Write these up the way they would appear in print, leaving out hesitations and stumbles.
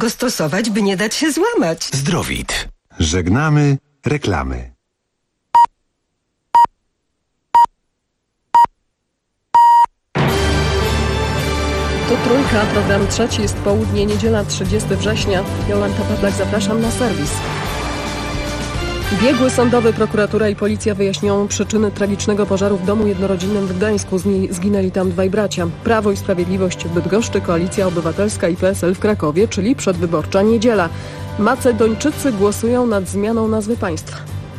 go stosować, by nie dać się złamać. Zdrowit. Żegnamy reklamy. To Trójka, program trzeci, jest południe, niedziela 30 września. Jolanta Pawlak, zapraszam na serwis. Biegły sądowy, prokuratura i policja wyjaśnią przyczyny tragicznego pożaru w domu jednorodzinnym w Gdańsku. Zginęli tam dwaj bracia. Prawo i Sprawiedliwość w Bydgoszczy, Koalicja Obywatelska i PSL w Krakowie, czyli przedwyborcza niedziela. Macedończycy głosują nad zmianą nazwy państwa.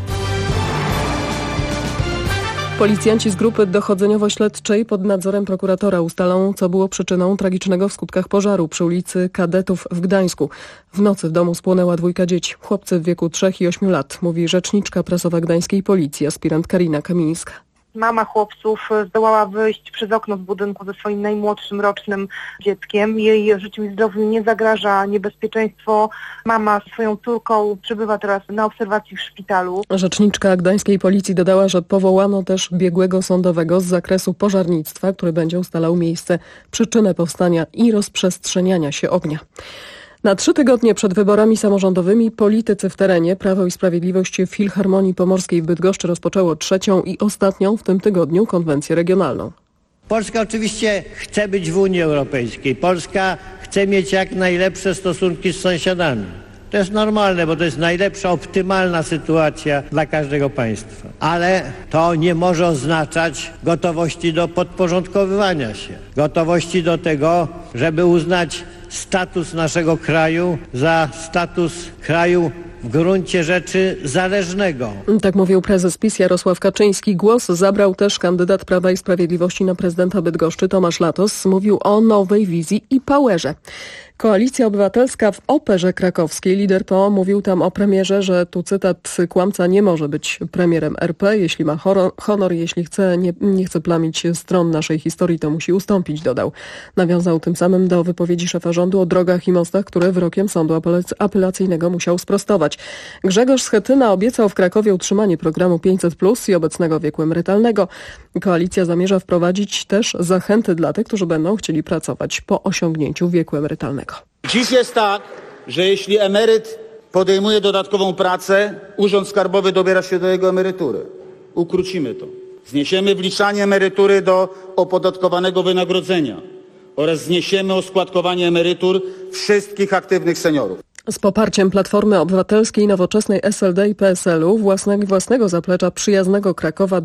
Policjanci z grupy dochodzeniowo-śledczej pod nadzorem prokuratora ustalą, co było przyczyną tragicznego w skutkach pożaru przy ulicy Kadetów w Gdańsku. W nocy w domu spłonęła dwójka dzieci, chłopcy w wieku 3 i 8 lat, mówi rzeczniczka prasowa gdańskiej policji, aspirant Karina Kamińska. Mama chłopców zdołała wyjść przez okno z budynku ze swoim najmłodszym rocznym dzieckiem. Jej życiu i zdrowiu nie zagraża niebezpieczeństwo. Mama z swoją córką przebywa teraz na obserwacji w szpitalu. Rzeczniczka gdańskiej policji dodała, że powołano też biegłego sądowego z zakresu pożarnictwa, który będzie ustalał miejsce, przyczynę powstania i rozprzestrzeniania się ognia. Na 3 tygodnie przed wyborami samorządowymi politycy w terenie Prawo i Sprawiedliwość w Filharmonii Pomorskiej w Bydgoszczy rozpoczęło 3. i ostatnią w tym tygodniu konwencję regionalną. Polska oczywiście chce być w Unii Europejskiej. Polska chce mieć jak najlepsze stosunki z sąsiadami. To jest normalne, bo to jest najlepsza, optymalna sytuacja dla każdego państwa. Ale to nie może oznaczać gotowości do podporządkowywania się. Gotowości do tego, żeby uznać status naszego kraju za status kraju w gruncie rzeczy zależnego. Tak mówił prezes PiS Jarosław Kaczyński. Głos zabrał też kandydat Prawa i Sprawiedliwości na prezydenta Bydgoszczy Tomasz Latos. Mówił o nowej wizji i powerze. Koalicja Obywatelska w Operze Krakowskiej. Lider PO mówił tam o premierze, że tu cytat: kłamca nie może być premierem RP. Jeśli ma honor, jeśli nie chce plamić stron naszej historii, to musi ustąpić, dodał. Nawiązał tym samym do wypowiedzi szefa rządu o drogach i mostach, które wyrokiem sądu apelacyjnego musiał sprostować. Grzegorz Schetyna obiecał w Krakowie utrzymanie programu 500+ i obecnego wieku emerytalnego. Koalicja zamierza wprowadzić też zachęty dla tych, którzy będą chcieli pracować po osiągnięciu wieku emerytalnego. Dziś jest tak, że jeśli emeryt podejmuje dodatkową pracę, Urząd Skarbowy dobiera się do jego emerytury. Ukrócimy to. Zniesiemy wliczanie emerytury do opodatkowanego wynagrodzenia oraz zniesiemy oskładkowanie emerytur wszystkich aktywnych seniorów. Z poparciem Platformy Obywatelskiej, Nowoczesnej, SLD i PSL-u własnego zaplecza przyjaznego Krakowa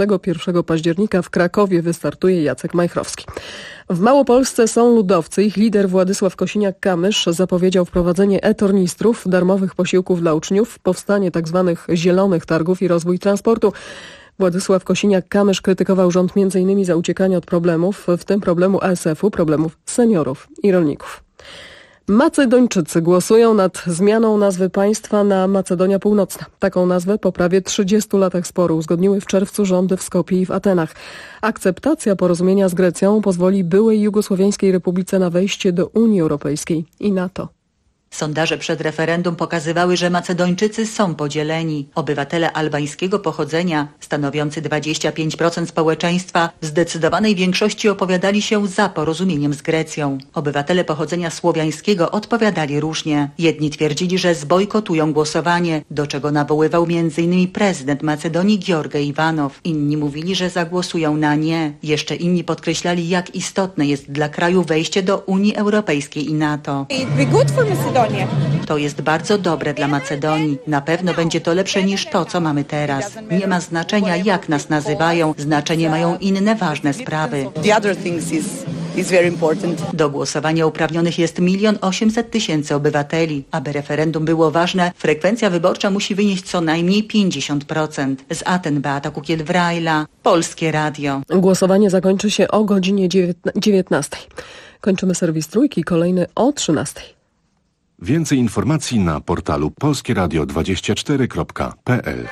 21 października w Krakowie wystartuje Jacek Majchrowski. W Małopolsce są ludowcy. Ich lider Władysław Kosiniak-Kamysz zapowiedział wprowadzenie e-tornistrów, darmowych posiłków dla uczniów, powstanie tzw. zielonych targów i rozwój transportu. Władysław Kosiniak-Kamysz krytykował rząd m.in. za uciekanie od problemów, w tym problemu ASF-u, problemów seniorów i rolników. Macedończycy głosują nad zmianą nazwy państwa na Macedonia Północna. Taką nazwę po prawie 30 latach sporu uzgodniły w czerwcu rządy w Skopie i w Atenach. Akceptacja porozumienia z Grecją pozwoli byłej Jugosłowiańskiej Republice na wejście do Unii Europejskiej i NATO. Sondaże przed referendum pokazywały, że Macedończycy są podzieleni. Obywatele albańskiego pochodzenia, stanowiący 25% społeczeństwa, w zdecydowanej większości opowiadali się za porozumieniem z Grecją. Obywatele pochodzenia słowiańskiego odpowiadali różnie. Jedni twierdzili, że zbojkotują głosowanie, do czego nawoływał m.in. prezydent Macedonii George Iwanow. Inni mówili, że zagłosują na nie. Jeszcze inni podkreślali, jak istotne jest dla kraju wejście do Unii Europejskiej i NATO. To jest bardzo dobre dla Macedonii. Na pewno będzie to lepsze niż to, co mamy teraz. Nie ma znaczenia, jak nas nazywają. Znaczenie mają inne ważne sprawy. Do głosowania uprawnionych jest 1 800 000 obywateli. Aby referendum było ważne, frekwencja wyborcza musi wynieść co najmniej 50%. Z Aten Beata Kukiel-Wrajla, Polskie Radio. Głosowanie zakończy się o godzinie 19. Kończymy serwis Trójki, kolejny o 13. Więcej informacji na portalu polskieradio24.pl.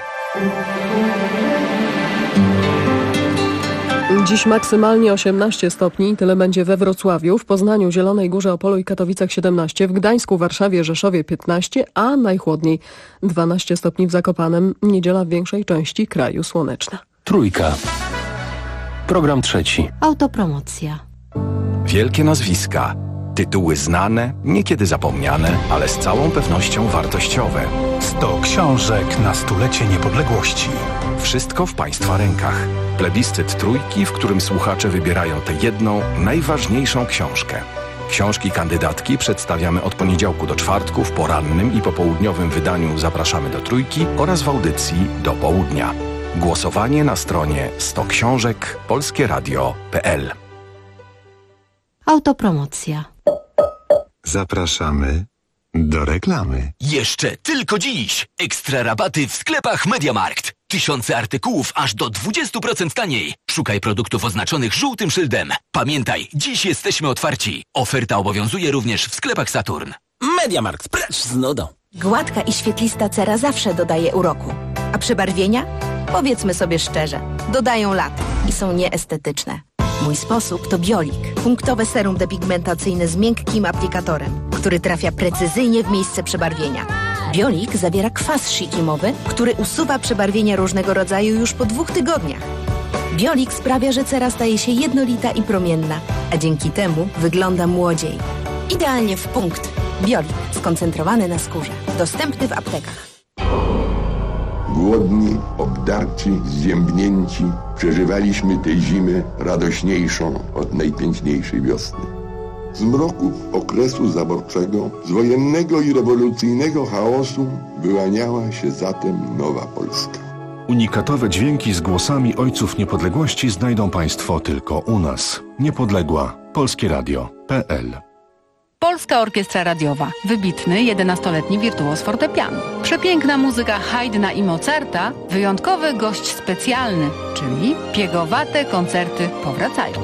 Dziś maksymalnie 18 stopni, tyle będzie we Wrocławiu, w Poznaniu, Zielonej Górze, Opolu i Katowicach 17, w Gdańsku, Warszawie, Rzeszowie 15, a najchłodniej 12 stopni w Zakopanem. Niedziela w większej części kraju słoneczna. Trójka. Program trzeci. Autopromocja. Wielkie nazwiska, Tytuły znane, niekiedy zapomniane, ale z całą pewnością wartościowe. 100 książek na stulecie niepodległości. Wszystko w Państwa rękach. Plebiscyt Trójki, w którym słuchacze wybierają tę jedną, najważniejszą książkę. Książki kandydatki przedstawiamy od poniedziałku do czwartku w porannym i popołudniowym wydaniu Zapraszamy do Trójki oraz w audycji do południa. Głosowanie na stronie 100 książek polskieradio.pl. Autopromocja. Zapraszamy do reklamy. Jeszcze tylko dziś. Ekstra rabaty w sklepach MediaMarkt. Tysiące artykułów aż do 20% taniej. Szukaj produktów oznaczonych żółtym szyldem. Pamiętaj, dziś jesteśmy otwarci. Oferta obowiązuje również w sklepach Saturn. MediaMarkt, precz z nudą. Gładka i świetlista cera zawsze dodaje uroku. A przebarwienia? Powiedzmy sobie szczerze, dodają lat i są nieestetyczne. Mój sposób to Biolik. Punktowe serum depigmentacyjne z miękkim aplikatorem, który trafia precyzyjnie w miejsce przebarwienia. Biolik zawiera kwas sikimowy, który usuwa przebarwienia różnego rodzaju już po 2 tygodniach. Biolik sprawia, że cera staje się jednolita i promienna, a dzięki temu wygląda młodziej. Idealnie w punkt. Biolik skoncentrowany na skórze. Dostępny w aptekach. Głodni, obdarci, zziębnięci, przeżywaliśmy tę zimę radośniejszą od najpiękniejszej wiosny. Z mroków okresu zaborczego, z wojennego i rewolucyjnego chaosu wyłaniała się zatem nowa Polska. Unikatowe dźwięki z głosami ojców niepodległości znajdą Państwo tylko u nas. Niepodległa. polskieradio.pl. Polska Orkiestra Radiowa. Wybitny 11-letni wirtuoz fortepianu. Przepiękna muzyka Haydna i Mozarta. Wyjątkowy gość specjalny, czyli piegowate koncerty powracają.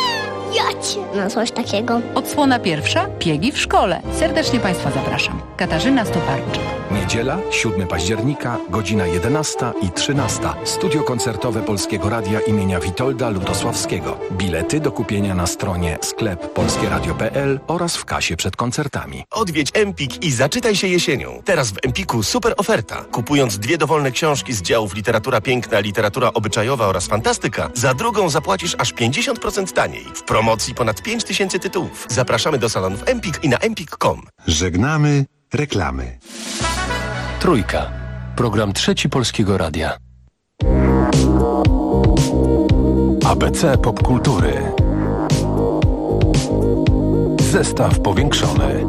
No coś takiego. Odsłona pierwsza. Piegi w szkole. Serdecznie Państwa zapraszam. Katarzyna Stoparczyk. Niedziela, 7 października, godzina 11 i 13. Studio koncertowe Polskiego Radia imienia Witolda Lutosławskiego. Bilety do kupienia na stronie sklep polskieradio.pl oraz w kasie przed koncertami. Odwiedź Empik i zaczytaj się jesienią. Teraz w Empiku super oferta. Kupując 2 dowolne książki z działów literatura piękna, literatura obyczajowa oraz fantastyka, za drugą zapłacisz aż 50% taniej. W promocji ponad 5000 tytułów. Zapraszamy do salonów Empik i na empik.com. Żegnamy reklamy. Trójka. Program Trzeci Polskiego Radia. ABC Popkultury. Zestaw powiększony.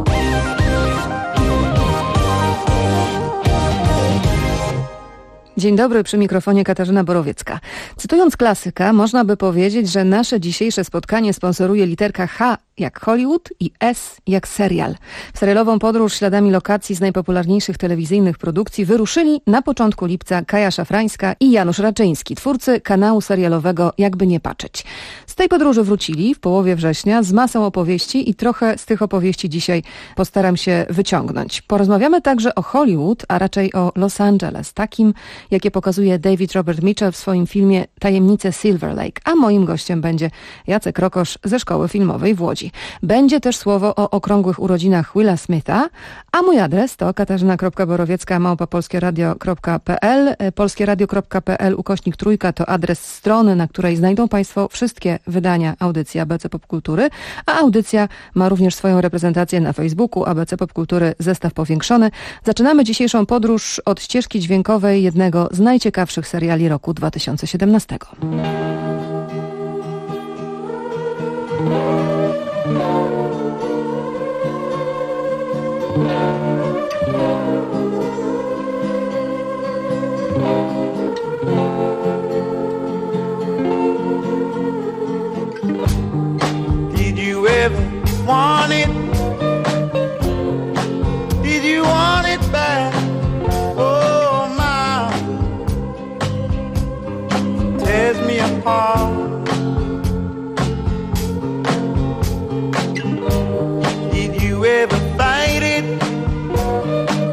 Dzień dobry, przy mikrofonie Katarzyna Borowiecka. Cytując klasyka, można by powiedzieć, że nasze dzisiejsze spotkanie sponsoruje literka H jak Hollywood i S jak serial. W serialową podróż śladami lokacji z najpopularniejszych telewizyjnych produkcji wyruszyli na początku lipca Kaja Szafrańska i Janusz Raczyński, twórcy kanału serialowego Jakby nie patrzeć. Z tej podróży wrócili w połowie września z masą opowieści i trochę z tych opowieści dzisiaj postaram się wyciągnąć. Porozmawiamy także o Hollywood, a raczej o Los Angeles, takim jakie pokazuje David Robert Mitchell w swoim filmie Tajemnice Silver Lake, a moim gościem będzie Jacek Rokosz ze Szkoły Filmowej w Łodzi. Będzie też słowo o okrągłych urodzinach Willa Smitha, a mój adres to katarzyna.borowiecka@polskieradio.pl. polskieradio.pl/trójka to adres strony, na której znajdą Państwo wszystkie wydania audycji ABC Popkultury, a audycja ma również swoją reprezentację na Facebooku ABC Popkultury Zestaw Powiększony. Zaczynamy dzisiejszą podróż od ścieżki dźwiękowej jednego z najciekawszych seriali roku 2017. Did you ever want it? Did you want it back? Oh my, tears me apart. Did you ever fight it?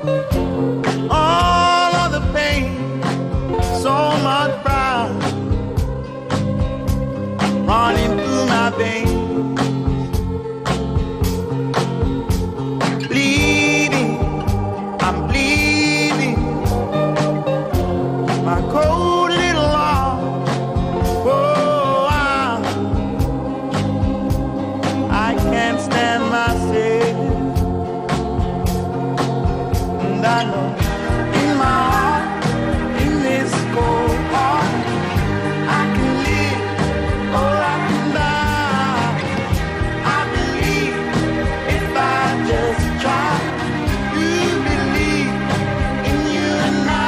And I know in my heart, in this cold heart, I can live or I can die. I believe if I just try. You believe in you and I.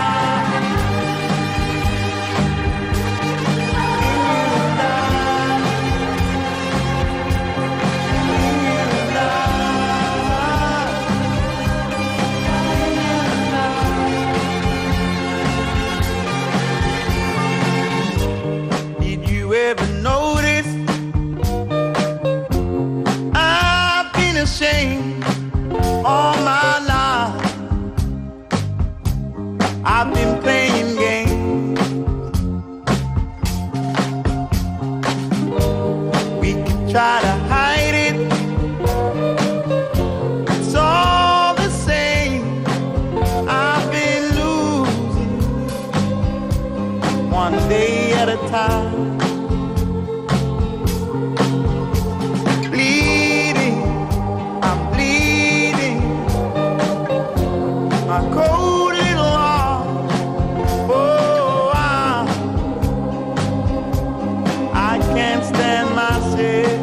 Did you ever notice I've been ashamed all my life? I've been playing games. We could try to hide it. It's all the same. I've been losing one day at a time. Bleeding, I'm bleeding. My cold little arm. Oh, I can't stand myself.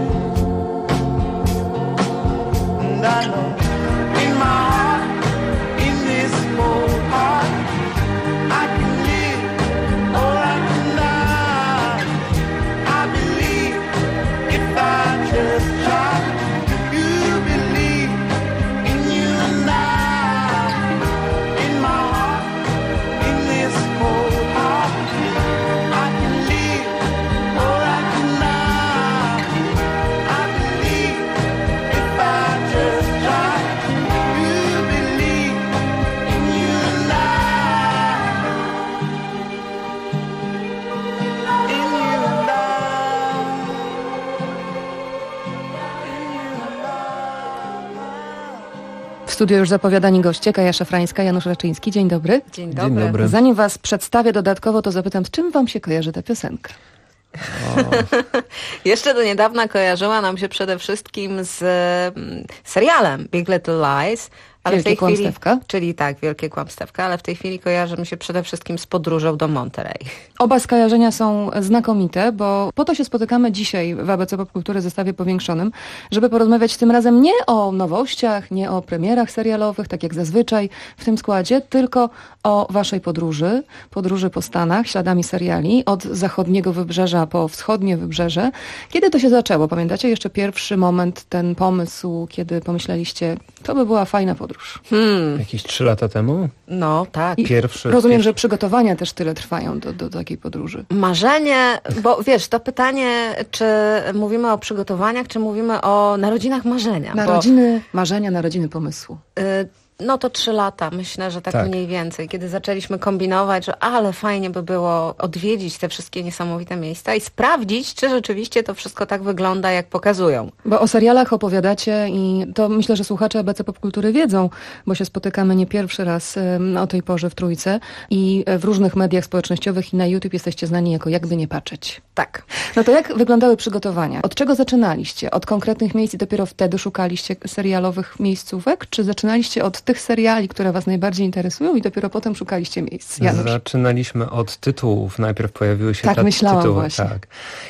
And I know in my heart, in this cold heart, I can live or I can die. I believe if I just try. You believe in you and I. In my heart, in this cold heart, I can live or I can die. I believe if I just try. You believe in you and I. In you and I. W studiu już zapowiadani goście, Kaja Szafrańska, Janusz Raczyński. Dzień dobry. Dzień dobry. Zanim was przedstawię dodatkowo, to zapytam, z czym wam się kojarzy ta piosenka? Jeszcze do niedawna kojarzyła nam się przede wszystkim z serialem Big Little Lies. Ale Wielkie w tej Kłamstewka? chwili, czyli tak, Wielkie Kłamstewka, ale w tej chwili kojarzy mi się przede wszystkim z podróżą do Monterey. Oba skojarzenia są znakomite, bo po to się spotykamy dzisiaj w ABC Popkultury zestawie powiększonym, żeby porozmawiać tym razem nie o nowościach, nie o premierach serialowych, tak jak zazwyczaj w tym składzie, tylko o waszej podróży po Stanach, śladami seriali, od zachodniego wybrzeża po wschodnie wybrzeże. Kiedy to się zaczęło? Pamiętacie jeszcze pierwszy moment, ten pomysł, kiedy pomyśleliście, to by była fajna podróż? Jakieś 3 lata temu? No, tak. Rozumiem, że przygotowania też tyle trwają do takiej podróży. Marzenie, bo wiesz, to pytanie, czy mówimy o przygotowaniach, czy mówimy o narodzinach marzenia. Narodziny marzenia, narodziny pomysłu. No to 3 lata, myślę, że tak mniej więcej, kiedy zaczęliśmy kombinować, że ale fajnie by było odwiedzić te wszystkie niesamowite miejsca i sprawdzić, czy rzeczywiście to wszystko tak wygląda, jak pokazują. Bo o serialach opowiadacie i to myślę, że słuchacze ABC Popkultury wiedzą, bo się spotykamy nie pierwszy raz o tej porze w Trójce i w różnych mediach społecznościowych i na YouTube jesteście znani jako Jakby nie patrzeć. Tak. No to jak wyglądały przygotowania? Od czego zaczynaliście? Od konkretnych miejsc i dopiero wtedy szukaliście serialowych miejscówek? Czy zaczynaliście od tych seriali, które was najbardziej interesują i dopiero potem szukaliście miejsc? Janusz? Zaczynaliśmy od tytułów. Najpierw pojawiły się tytuły. Właśnie. Tak.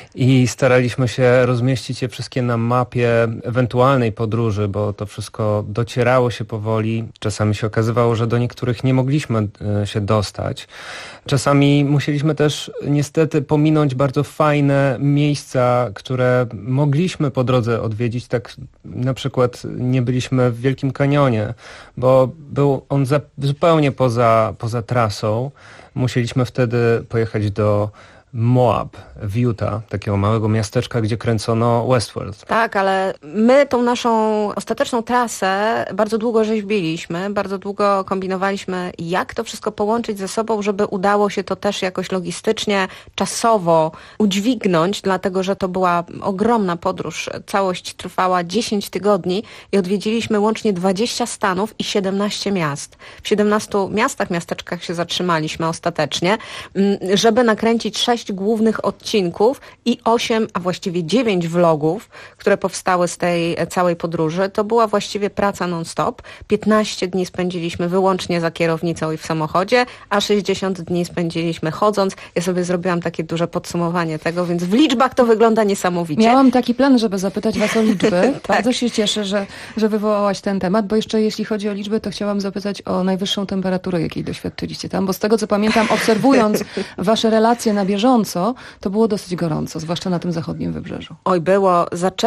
I staraliśmy się rozmieścić je wszystkie na mapie ewentualnej podróży, bo to wszystko docierało się powoli. Czasami się okazywało, że do niektórych nie mogliśmy się dostać. Czasami musieliśmy też niestety pominąć bardzo fajne miejsca, które mogliśmy po drodze odwiedzić. Tak na przykład nie byliśmy w Wielkim Kanionie, bo był on zupełnie poza trasą. Musieliśmy wtedy pojechać do Moab w Utah, takiego małego miasteczka, gdzie kręcono Westworld. Tak, ale my tą naszą ostateczną trasę bardzo długo rzeźbiliśmy, bardzo długo kombinowaliśmy, jak to wszystko połączyć ze sobą, żeby udało się to też jakoś logistycznie, czasowo udźwignąć, dlatego że to była ogromna podróż. Całość trwała 10 tygodni i odwiedziliśmy łącznie 20 stanów i 17 miast. W 17 miastach, miasteczkach się zatrzymaliśmy ostatecznie, żeby nakręcić 6 6 głównych odcinków i 8, a właściwie 9 vlogów, które powstały z tej całej podróży. To była właściwie praca non-stop. 15 dni spędziliśmy wyłącznie za kierownicą i w samochodzie, a 60 dni spędziliśmy chodząc. Ja sobie zrobiłam takie duże podsumowanie tego, więc w liczbach to wygląda niesamowicie. Miałam taki plan, żeby zapytać Was o liczby. Bardzo się cieszę, że wywołałaś ten temat, bo jeszcze jeśli chodzi o liczby, to chciałam zapytać o najwyższą temperaturę, jakiej doświadczyliście tam, bo z tego co pamiętam, obserwując Wasze relacje na bieżąco, to było dosyć gorąco, zwłaszcza na tym zachodnim wybrzeżu. Oj, było.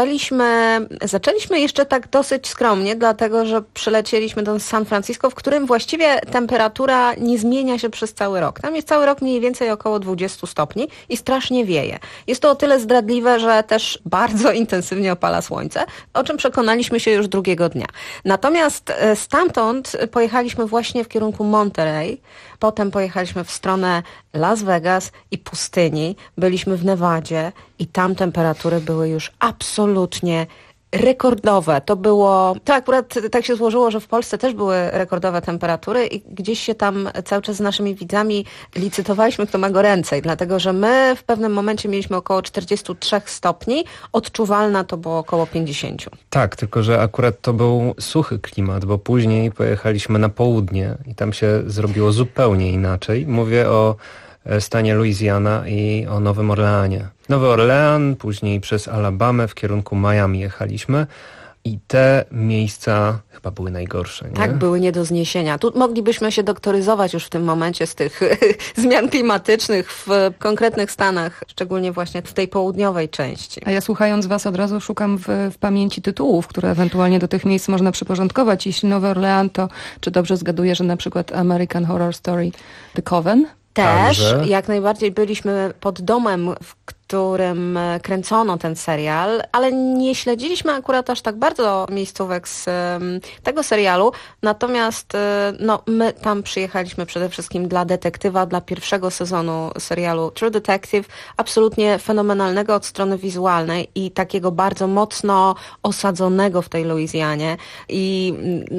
Zaczęliśmy jeszcze tak dosyć skromnie, dlatego że przylecieliśmy do San Francisco, w którym właściwie temperatura nie zmienia się przez cały rok. Tam jest cały rok mniej więcej około 20 stopni i strasznie wieje. Jest to o tyle zdradliwe, że też bardzo intensywnie opala słońce, o czym przekonaliśmy się już drugiego dnia. Natomiast stamtąd pojechaliśmy właśnie w kierunku Monterey, potem pojechaliśmy w stronę Las Vegas i pustyni, byliśmy w Nevadzie i tam temperatury były już absolutnie rekordowe. To akurat tak się złożyło, że w Polsce też były rekordowe temperatury i gdzieś się tam cały czas z naszymi widzami licytowaliśmy, kto ma goręcej, dlatego że my w pewnym momencie mieliśmy około 43 stopni, odczuwalna to było około 50. Tak, tylko że akurat to był suchy klimat, bo później pojechaliśmy na południe i tam się zrobiło zupełnie inaczej. Mówię o stanie Louisiana i o Nowym Orleanie. Nowy Orlean, później przez Alabamę w kierunku Miami jechaliśmy i te miejsca chyba były najgorsze, nie? Tak, były nie do zniesienia. Tu moglibyśmy się doktoryzować już w tym momencie z tych zmian klimatycznych w konkretnych stanach, szczególnie właśnie w tej południowej części. A ja słuchając Was od razu szukam w pamięci tytułów, które ewentualnie do tych miejsc można przyporządkować. Jeśli Nowy Orlean, to czy dobrze zgaduję, że na przykład American Horror Story The Coven? Też, jak najbardziej byliśmy pod domem, w którym kręcono ten serial, ale nie śledziliśmy akurat aż tak bardzo miejscówek z tego serialu, natomiast my tam przyjechaliśmy przede wszystkim dla detektywa, dla pierwszego sezonu serialu True Detective, absolutnie fenomenalnego od strony wizualnej i takiego bardzo mocno osadzonego w tej Luizjanie i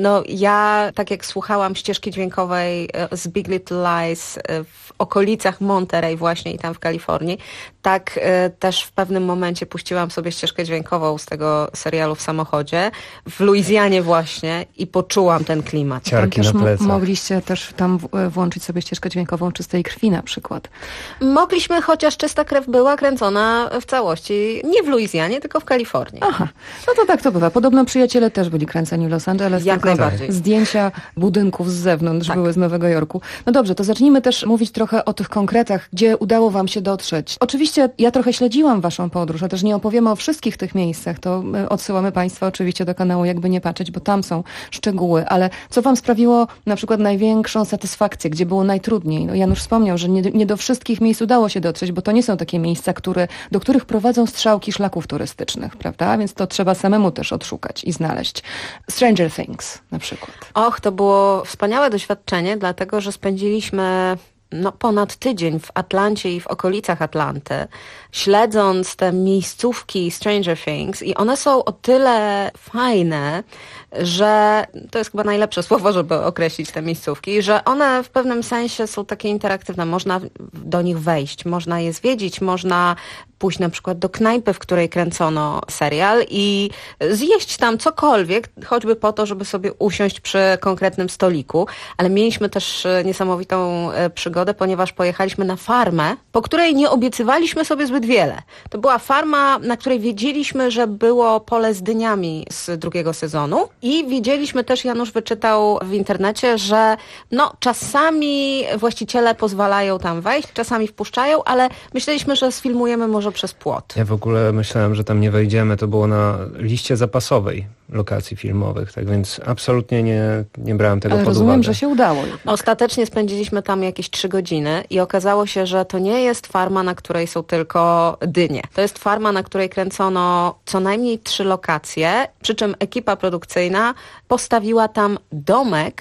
ja, tak jak słuchałam ścieżki dźwiękowej z Big Little Lies w okolicach Monterey właśnie i tam w Kalifornii, tak też w pewnym momencie puściłam sobie ścieżkę dźwiękową z tego serialu w samochodzie, w Luizjanie właśnie i poczułam ten klimat. Ciarki na plecach. Mogliście też tam włączyć sobie ścieżkę dźwiękową Czystej Krwi na przykład. Mogliśmy, chociaż Czysta Krew była kręcona w całości nie w Luizjanie, tylko w Kalifornii. Aha, no to tak to bywa. Podobno Przyjaciele też byli kręceni w Los Angeles. Jak najbardziej. Zdjęcia budynków z zewnątrz były z Nowego Jorku. No dobrze, to zacznijmy też mówić trochę o tych konkretach, gdzie udało Wam się dotrzeć. Oczywiście ja trochę śledziłam Waszą podróż, a też nie opowiemy o wszystkich tych miejscach, to odsyłamy Państwa oczywiście do kanału Jakby nie patrzeć, bo tam są szczegóły, ale co Wam sprawiło na przykład największą satysfakcję, gdzie było najtrudniej? No Janusz wspomniał, że nie do wszystkich miejsc udało się dotrzeć, bo to nie są takie miejsca, do których prowadzą strzałki szlaków turystycznych, prawda? Więc to trzeba samemu też odszukać i znaleźć. Stranger Things na przykład. Och, to było wspaniałe doświadczenie, dlatego że spędziliśmy ponad tydzień w Atlancie i w okolicach Atlanty, śledząc te miejscówki Stranger Things i one są o tyle fajne, że to jest chyba najlepsze słowo, żeby określić te miejscówki, że one w pewnym sensie są takie interaktywne. Można do nich wejść, można je zwiedzić, można pójść na przykład do knajpy, w której kręcono serial i zjeść tam cokolwiek, choćby po to, żeby sobie usiąść przy konkretnym stoliku. Ale mieliśmy też niesamowitą przygodę, ponieważ pojechaliśmy na farmę, po której nie obiecywaliśmy sobie zbyt wiele. To była farma, na której wiedzieliśmy, że było pole z dyniami z drugiego sezonu i wiedzieliśmy też, Janusz wyczytał w internecie, że czasami właściciele pozwalają tam wejść, czasami wpuszczają, ale myśleliśmy, że sfilmujemy może przez płot. Ja w ogóle myślałem, że tam nie wejdziemy. To było na liście zapasowej lokacji filmowych, tak więc absolutnie nie brałem tego pod uwagę. Rozumiem, że się udało. Ostatecznie spędziliśmy tam jakieś 3 godziny i okazało się, że to nie jest farma, na której są tylko dynie. To jest farma, na której kręcono co najmniej 3 lokacje, przy czym ekipa produkcyjna postawiła tam domek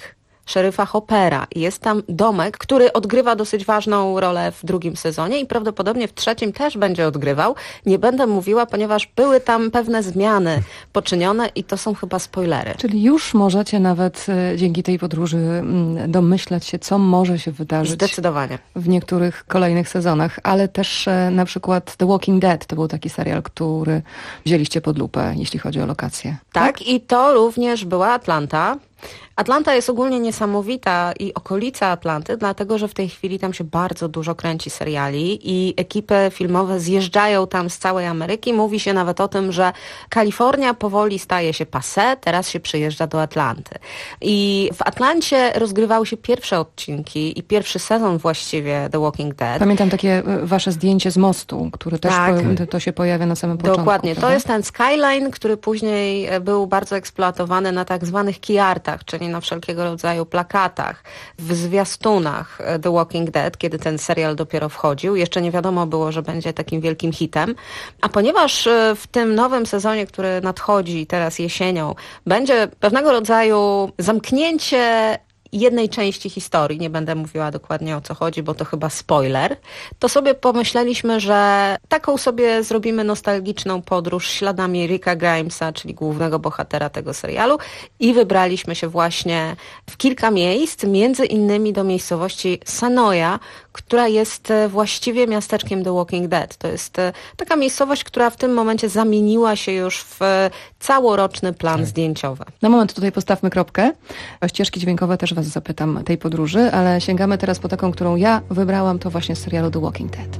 szeryfa Hoppera. Jest tam domek, który odgrywa dosyć ważną rolę w drugim sezonie i prawdopodobnie w trzecim też będzie odgrywał. Nie będę mówiła, ponieważ były tam pewne zmiany poczynione i to są chyba spoilery. Czyli już możecie nawet dzięki tej podróży domyślać się, co może się wydarzyć. Zdecydowanie. W niektórych kolejnych sezonach, ale też na przykład The Walking Dead to był taki serial, który wzięliście pod lupę, jeśli chodzi o lokacje. Tak, i to również była Atlanta. Atlanta jest ogólnie niesamowita i okolica Atlanty, dlatego że w tej chwili tam się bardzo dużo kręci seriali i ekipy filmowe zjeżdżają tam z całej Ameryki. Mówi się nawet o tym, że Kalifornia powoli staje się passé, teraz się przyjeżdża do Atlanty. I w Atlancie rozgrywały się pierwsze odcinki i pierwszy sezon właściwie The Walking Dead. Pamiętam takie wasze zdjęcie z mostu, które też to się pojawia na samym początku. Dokładnie, prawda? to jest ten skyline, który później był bardzo eksploatowany na tak zwanych key artach, czyli na wszelkiego rodzaju plakatach, w zwiastunach The Walking Dead, kiedy ten serial dopiero wchodził. Jeszcze nie wiadomo było, że będzie takim wielkim hitem. A ponieważ w tym nowym sezonie, który nadchodzi teraz jesienią, będzie pewnego rodzaju zamknięcie jednej części historii, nie będę mówiła dokładnie o co chodzi, bo to chyba spoiler, to sobie pomyśleliśmy, że taką sobie zrobimy nostalgiczną podróż śladami Ricka Grimesa, czyli głównego bohatera tego serialu i wybraliśmy się właśnie w kilka miejsc, między innymi do miejscowości Sanoia, która jest właściwie miasteczkiem The Walking Dead. To jest taka miejscowość, która w tym momencie zamieniła się już w całoroczny plan zdjęciowy. Na moment tutaj postawmy kropkę. O ścieżki dźwiękowe też was zapytam tej podróży, ale sięgamy teraz po taką, którą ja wybrałam, to właśnie z serialu The Walking Dead.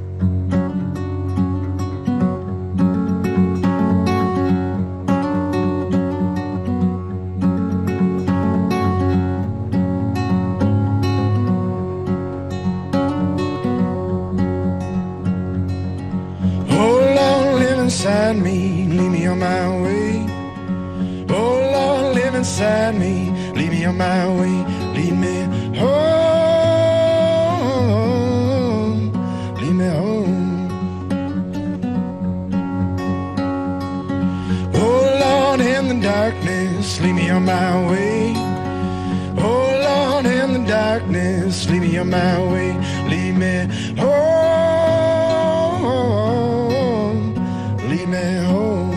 Inside me, lead me on my way. Oh Lord, live inside me, lead me on my way. Lead me home, lead me home. Oh Lord, in the darkness, lead me on my way. Oh Lord, in the darkness, lead me on my way. Lead me home. Lead me home.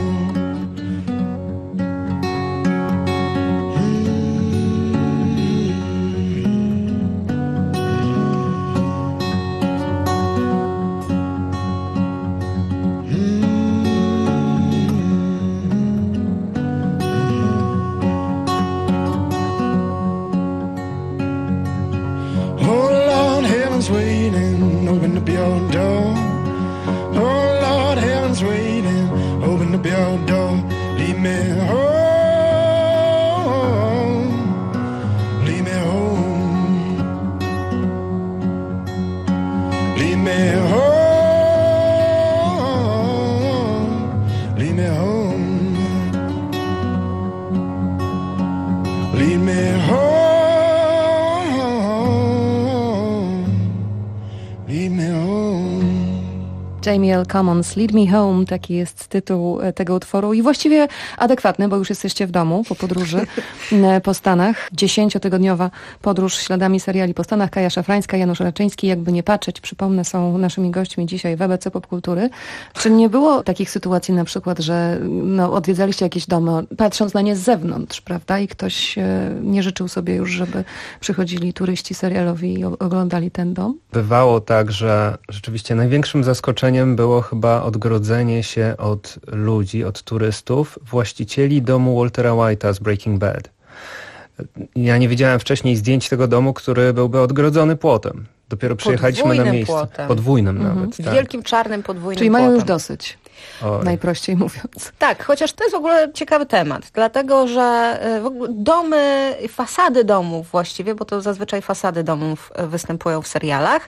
Oh Lord, heaven's waiting, open up your door. Oh Lord, heaven's waiting, open up your door. Lead me home, lead me home. Lead me home, lead me home. Lead me home, lead me home. Jamie L. Commons, Lead Me Home, taki jest tytuł tego utworu i właściwie adekwatny, bo już jesteście w domu po podróży po Stanach. 10-tygodniowa podróż śladami seriali po Stanach. Kaja Szafrańska, Janusz Raczyński, jakby nie patrzeć, przypomnę, są naszymi gośćmi dzisiaj w ABC Popkultury. Czy nie było takich sytuacji na przykład, że odwiedzaliście jakieś domy, patrząc na nie z zewnątrz, prawda? I ktoś nie życzył sobie już, żeby przychodzili turyści serialowi i oglądali ten dom? Bywało tak, że rzeczywiście największym zaskoczeniem było chyba odgrodzenie się od ludzi, od turystów, właścicieli domu Waltera White'a z Breaking Bad. Ja nie widziałem wcześniej zdjęć tego domu, który byłby odgrodzony płotem. Dopiero przyjechaliśmy na miejsce. Płotem. Podwójnym nawet. Tak. Wielkim czarnym podwójnym Czyli płotem. mają już dosyć. Oj. Najprościej mówiąc. Tak, chociaż to jest w ogóle ciekawy temat, dlatego że w ogóle domy, fasady domów właściwie, bo to zazwyczaj fasady domów występują w serialach,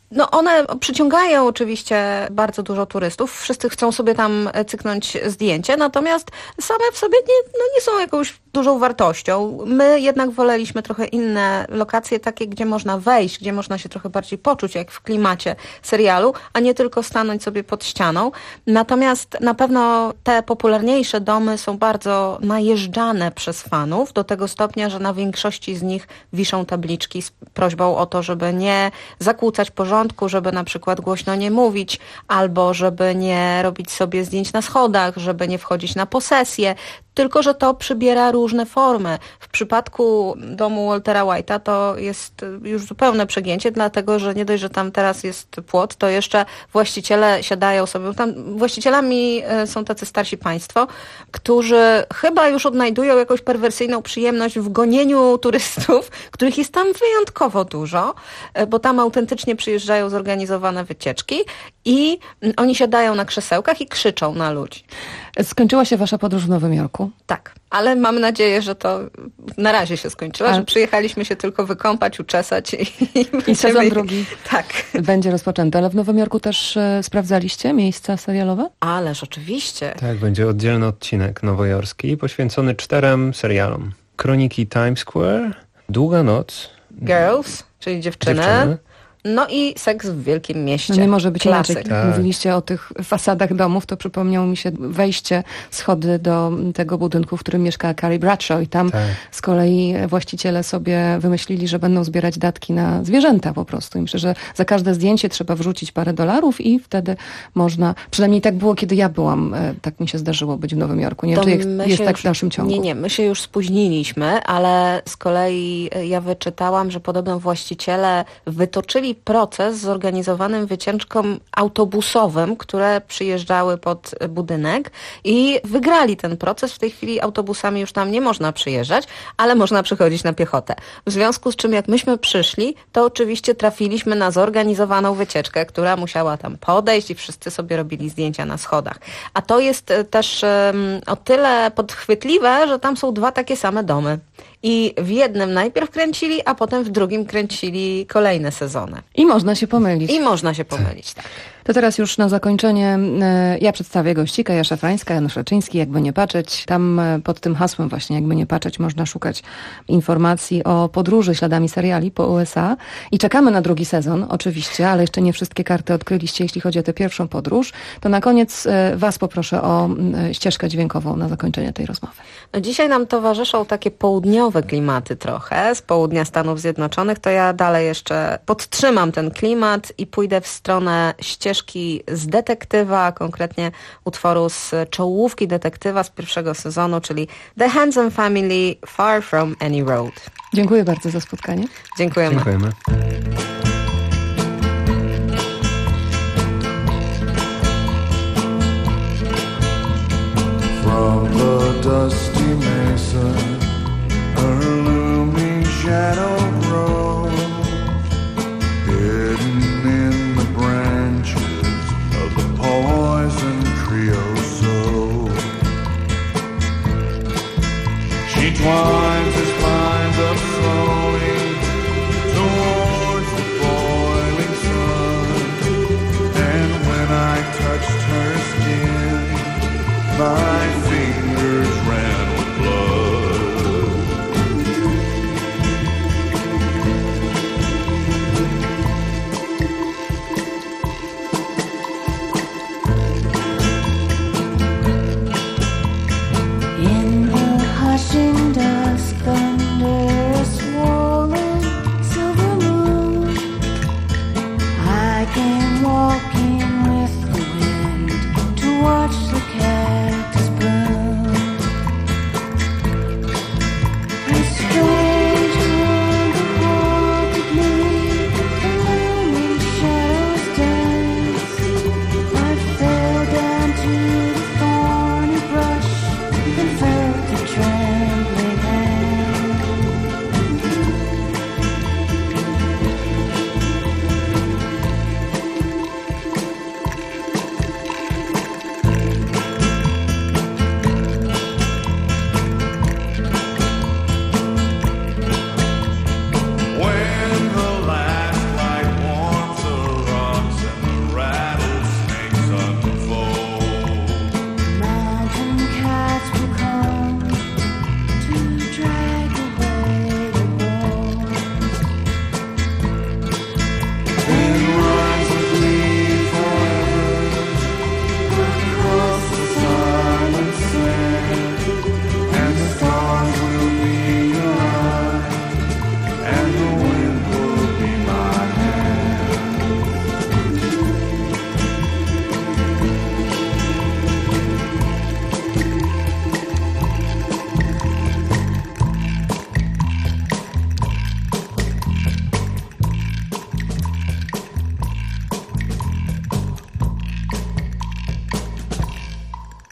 No one przyciągają oczywiście bardzo dużo turystów. Wszyscy chcą sobie tam cyknąć zdjęcie, natomiast same w sobie nie są jakąś dużą wartością. My jednak woleliśmy trochę inne lokacje, takie, gdzie można wejść, gdzie można się trochę bardziej poczuć, jak w klimacie serialu, a nie tylko stanąć sobie pod ścianą. Natomiast na pewno te popularniejsze domy są bardzo najeżdżane przez fanów, do tego stopnia, że na większości z nich wiszą tabliczki z prośbą o to, żeby nie zakłócać porządku, żeby na przykład głośno nie mówić, albo żeby nie robić sobie zdjęć na schodach, żeby nie wchodzić na posesję. Tylko że to przybiera różne formy. W przypadku domu Waltera White'a to jest już zupełne przegięcie, dlatego że nie dość, że tam teraz jest płot, to jeszcze właściciele siadają sobie. Tam właścicielami są tacy starsi państwo, którzy chyba już odnajdują jakąś perwersyjną przyjemność w gonieniu turystów, których jest tam wyjątkowo dużo, bo tam autentycznie przyjeżdżają zorganizowane wycieczki i oni siadają na krzesełkach i krzyczą na ludzi. Skończyła się wasza podróż w Nowym Jorku? Tak, ale mam nadzieję, że to na razie się skończyła, że przyjechaliśmy się tylko wykąpać, uczesać i sezon drugi tak będzie rozpoczęty. Ale w Nowym Jorku też sprawdzaliście miejsca serialowe? Ależ oczywiście. Tak, będzie oddzielny odcinek nowojorski poświęcony 4 serialom. Kroniki Times Square, Długa noc, Girls, czyli dziewczyny. No i Seks w Wielkim Mieście. No nie może być inaczej. Tak. Mówiliście o tych fasadach domów, to przypomniało mi się wejście, schody do tego budynku, w którym mieszka Carrie Bradshaw i tam z kolei właściciele sobie wymyślili, że będą zbierać datki na zwierzęta po prostu. I myślę, że za każde zdjęcie trzeba wrzucić parę $, i wtedy można, przynajmniej tak było, kiedy ja byłam, tak mi się zdarzyło być w Nowym Jorku. Nie wiem, czy jest tak w dalszym ciągu. Nie, my się już spóźniliśmy, ale z kolei ja wyczytałam, że podobno właściciele wytoczyli proces z zorganizowanym wycieczkom autobusowym, które przyjeżdżały pod budynek i wygrali ten proces. W tej chwili autobusami już tam nie można przyjeżdżać, ale można przychodzić na piechotę. W związku z czym jak myśmy przyszli, to oczywiście trafiliśmy na zorganizowaną wycieczkę, która musiała tam podejść i wszyscy sobie robili zdjęcia na schodach. A to jest też o tyle podchwytliwe, że tam są 2 takie same domy. I w jednym najpierw kręcili, a potem w drugim kręcili kolejne sezony. I można się pomylić. Tak. To teraz już na zakończenie ja przedstawię gości. Kaja Szafrańska, Janusz Raczyński, Jakby nie patrzeć. Tam pod tym hasłem właśnie Jakby nie patrzeć można szukać informacji o podróży śladami seriali po USA. I czekamy na drugi sezon oczywiście, ale jeszcze nie wszystkie karty odkryliście, jeśli chodzi o tę pierwszą podróż. To na koniec was poproszę o ścieżkę dźwiękową na zakończenie tej rozmowy. No dzisiaj nam towarzyszą takie południowe klimaty trochę z południa Stanów Zjednoczonych. To ja dalej jeszcze podtrzymam ten klimat i pójdę w stronę ścieżki z detektywa, a konkretnie utworu z czołówki detektywa z pierwszego sezonu, czyli The Handsome Family, Far From Any Road. Dziękuję bardzo za spotkanie. Dziękujemy. Dziękujemy. From the dusty mesa, a looming shadow grows, hidden in the branches of the poison creosote. She twines his vines up slowly towards the boiling sun, and when I touched her skin, my fingers ran with blood.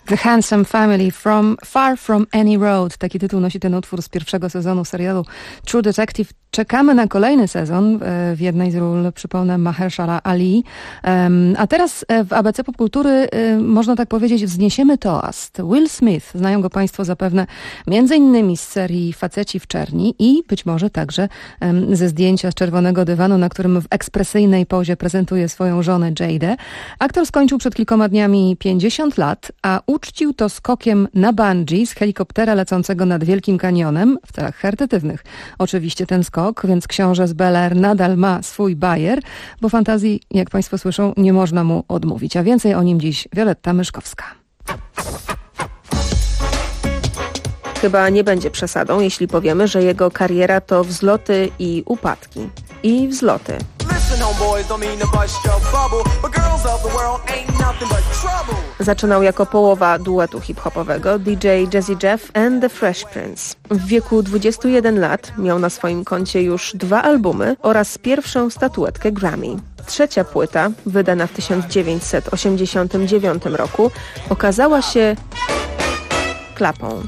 The Handsome Family Far From Any Road. Taki tytuł nosi ten utwór z pierwszego sezonu serialu True Detective. Czekamy na kolejny sezon. W jednej z ról, przypomnę, Mahershala Ali. A teraz w ABC Popkultury, można tak powiedzieć, wzniesiemy toast. Will Smith, znają go Państwo zapewne między innymi z serii Faceci w czerni i być może także ze zdjęcia z czerwonego dywanu, na którym w ekspresyjnej pozie prezentuje swoją żonę Jadę. Aktor skończył przed kilkoma dniami 50 lat, a uczcił to skokiem na bungee z helikoptera lecącego nad Wielkim Kanionem w celach charytatywnych. Oczywiście ten skok, więc książę z Bel Air nadal ma swój bajer, bo fantazji, jak Państwo słyszą, nie można mu odmówić. A więcej o nim dziś Wioletta Myszkowska. Chyba nie będzie przesadą, jeśli powiemy, że jego kariera to wzloty i upadki. I wzloty. Zaczynał jako połowa duetu hip-hopowego DJ Jazzy Jeff and the Fresh Prince. W wieku 21 lat miał na swoim koncie już 2 albumy oraz pierwszą statuetkę Grammy. Trzecia płyta, wydana w 1989 roku, okazała się klapą.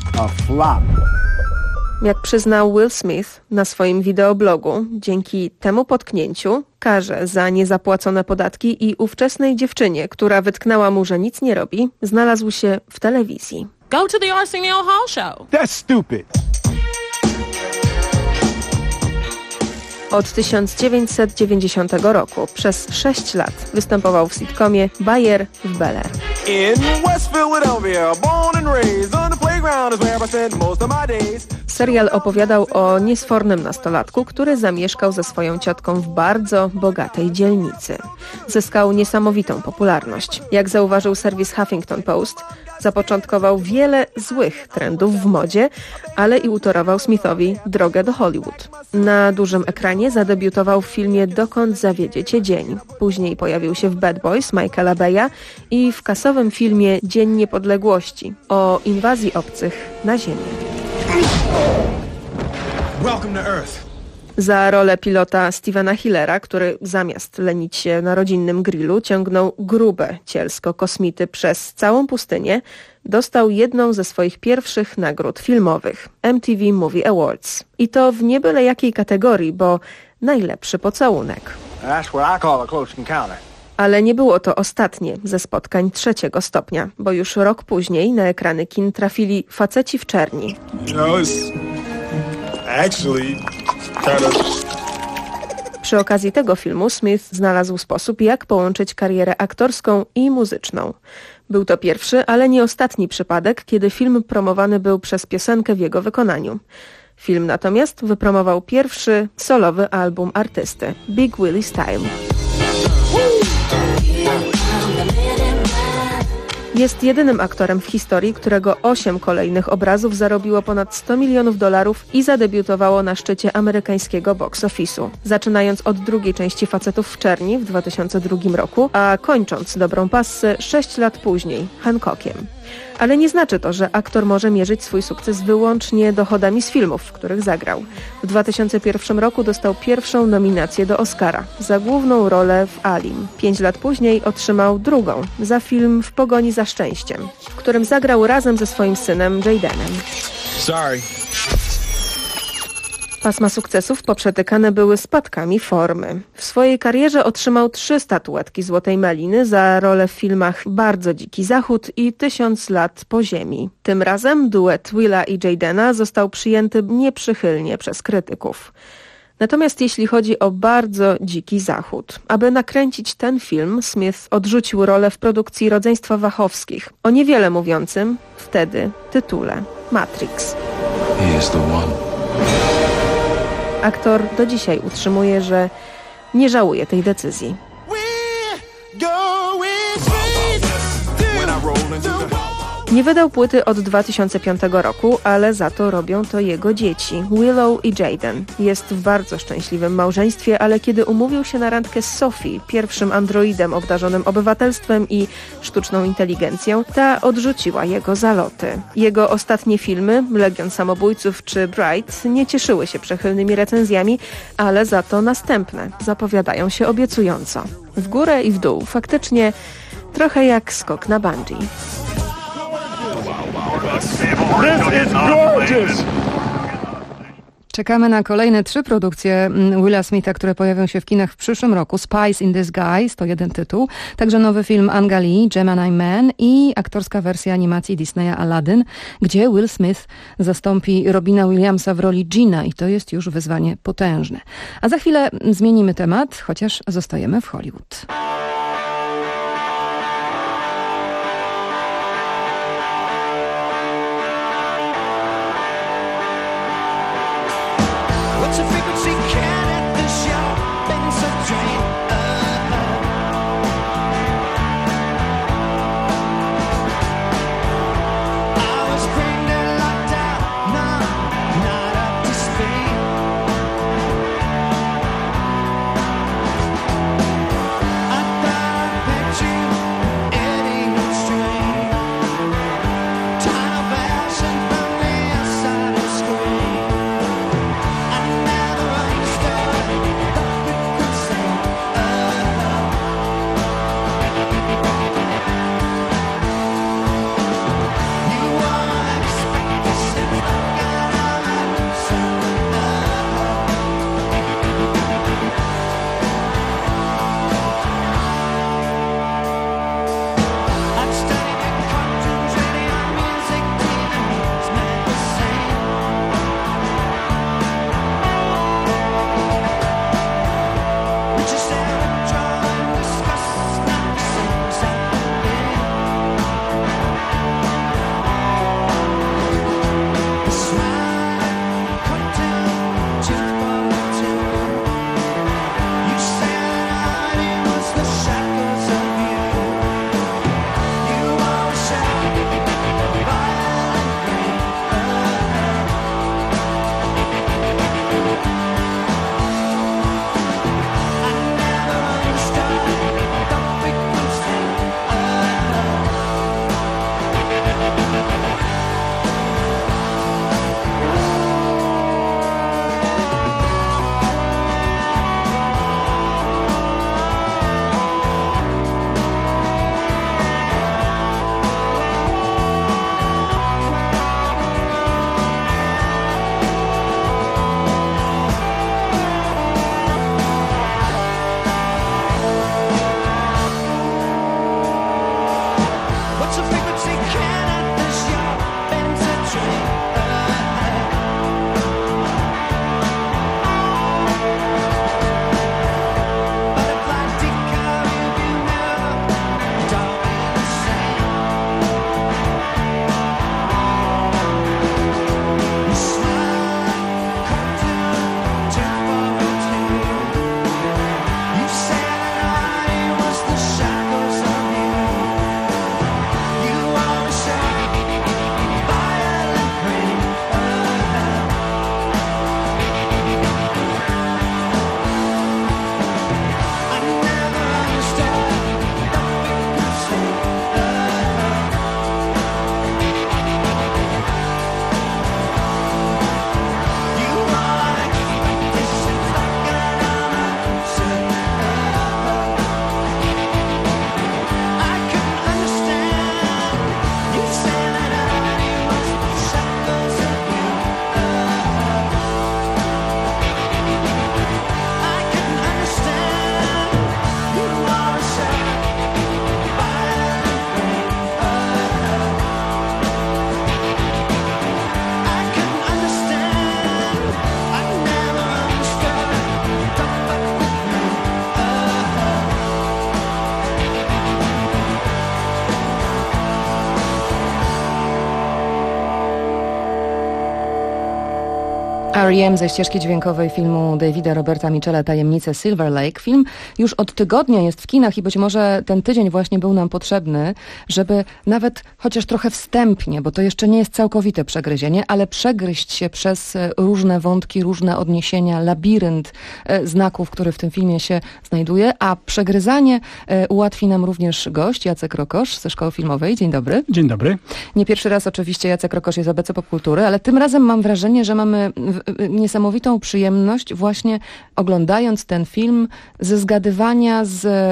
Jak przyznał Will Smith na swoim wideoblogu, dzięki temu potknięciu karze za niezapłacone podatki i ówczesnej dziewczynie, która wytknęła mu, że nic nie robi, znalazł się w telewizji. Go to the Arsenio Hall show. That's stupid. Od 1990 roku przez 6 lat występował w sitcomie Bayer w Bel Air. Serial opowiadał o niesfornym nastolatku, który zamieszkał ze swoją ciotką w bardzo bogatej dzielnicy. Zyskał niesamowitą popularność. Jak zauważył serwis Huffington Post, zapoczątkował wiele złych trendów w modzie, ale i utorował Smithowi drogę do Hollywood. Na dużym ekranie zadebiutował w filmie Dokąd zawiedzie cię dzień. Później pojawił się w Bad Boys Michaela Beya i w kasowym filmie Dzień Niepodległości o inwazji obcych na Ziemię. Welcome to Earth. Za rolę pilota Stevena Hillera, który zamiast lenić się na rodzinnym grillu ciągnął grube cielsko kosmity przez całą pustynię, dostał jedną ze swoich pierwszych nagród filmowych MTV Movie Awards. I to w nie byle jakiej kategorii, bo najlepszy pocałunek. That's what I call a close encounter. Ale nie było to ostatnie ze spotkań 3. stopnia, bo już rok później na ekrany kin trafili Faceci w czerni. Przy okazji tego filmu Smith znalazł sposób, jak połączyć karierę aktorską i muzyczną. Był to pierwszy, ale nie ostatni przypadek, kiedy film promowany był przez piosenkę w jego wykonaniu. Film natomiast wypromował pierwszy solowy album artysty, Big Willie Style. Jest jedynym aktorem w historii, którego 8 kolejnych obrazów zarobiło ponad $100 milionów i zadebiutowało na szczycie amerykańskiego box office'u. Zaczynając od drugiej części Facetów w czerni w 2002 roku, a kończąc Dobrą passę 6 lat później, Hancockiem. Ale nie znaczy to, że aktor może mierzyć swój sukces wyłącznie dochodami z filmów, w których zagrał. W 2001 roku dostał pierwszą nominację do Oscara za główną rolę w Alim. 5 lat później otrzymał drugą za film W pogoni za szczęściem, w którym zagrał razem ze swoim synem Jadenem. Sorry. Pasma sukcesów poprzetykane były spadkami formy. W swojej karierze otrzymał 3 statuetki Złotej Maliny za rolę w filmach Bardzo dziki zachód i 1000 lat po ziemi. Tym razem duet Willa i Jadena został przyjęty nieprzychylnie przez krytyków. Natomiast jeśli chodzi o Bardzo dziki zachód, aby nakręcić ten film, Smith odrzucił rolę w produkcji Rodzeństwa Wachowskich o niewiele mówiącym wtedy tytule Matrix. He is the one. Aktor do dzisiaj utrzymuje, że nie żałuje tej decyzji. Nie wydał płyty od 2005 roku, ale za to robią to jego dzieci, Willow i Jaden. Jest w bardzo szczęśliwym małżeństwie, ale kiedy umówił się na randkę z Sophie, pierwszym androidem obdarzonym obywatelstwem i sztuczną inteligencją, ta odrzuciła jego zaloty. Jego ostatnie filmy, Legion Samobójców czy Bright, nie cieszyły się przychylnymi recenzjami, ale za to następne zapowiadają się obiecująco. W górę i w dół, faktycznie trochę jak skok na bungee. This is gorgeous! Czekamy na kolejne 3 produkcje Willa Smitha, które pojawią się w kinach w przyszłym roku. Spies in Disguise to jeden tytuł. Także nowy film Anga Lee, Gemini Man i aktorska wersja animacji Disneya Aladdin, gdzie Will Smith zastąpi Robina Williamsa w roli Gina i to jest już wyzwanie potężne. A za chwilę zmienimy temat, chociaż zostajemy w Hollywood. What's the frequency can at the show? Been so drained. I was cleaned and locked out. No, not up to speed. I thought I met you in a train. Tunnel passion from the outside of screen. R.E.M. ze ścieżki dźwiękowej filmu Davida Roberta Mitchella Tajemnice Silver Lake. Film już od tygodnia jest w kinach i być może ten tydzień właśnie był nam potrzebny, żeby nawet chociaż trochę wstępnie, bo to jeszcze nie jest całkowite przegryzienie, ale przegryźć się przez różne wątki, różne odniesienia, labirynt znaków, który w tym filmie się znajduje, a przegryzanie ułatwi nam również gość Jacek Rokosz ze Szkoły Filmowej. Dzień dobry. Dzień dobry. Nie pierwszy raz oczywiście Jacek Rokosz jest ABC Popkultury, ale tym razem mam wrażenie, że mamy niesamowitą przyjemność właśnie oglądając ten film ze zgadywania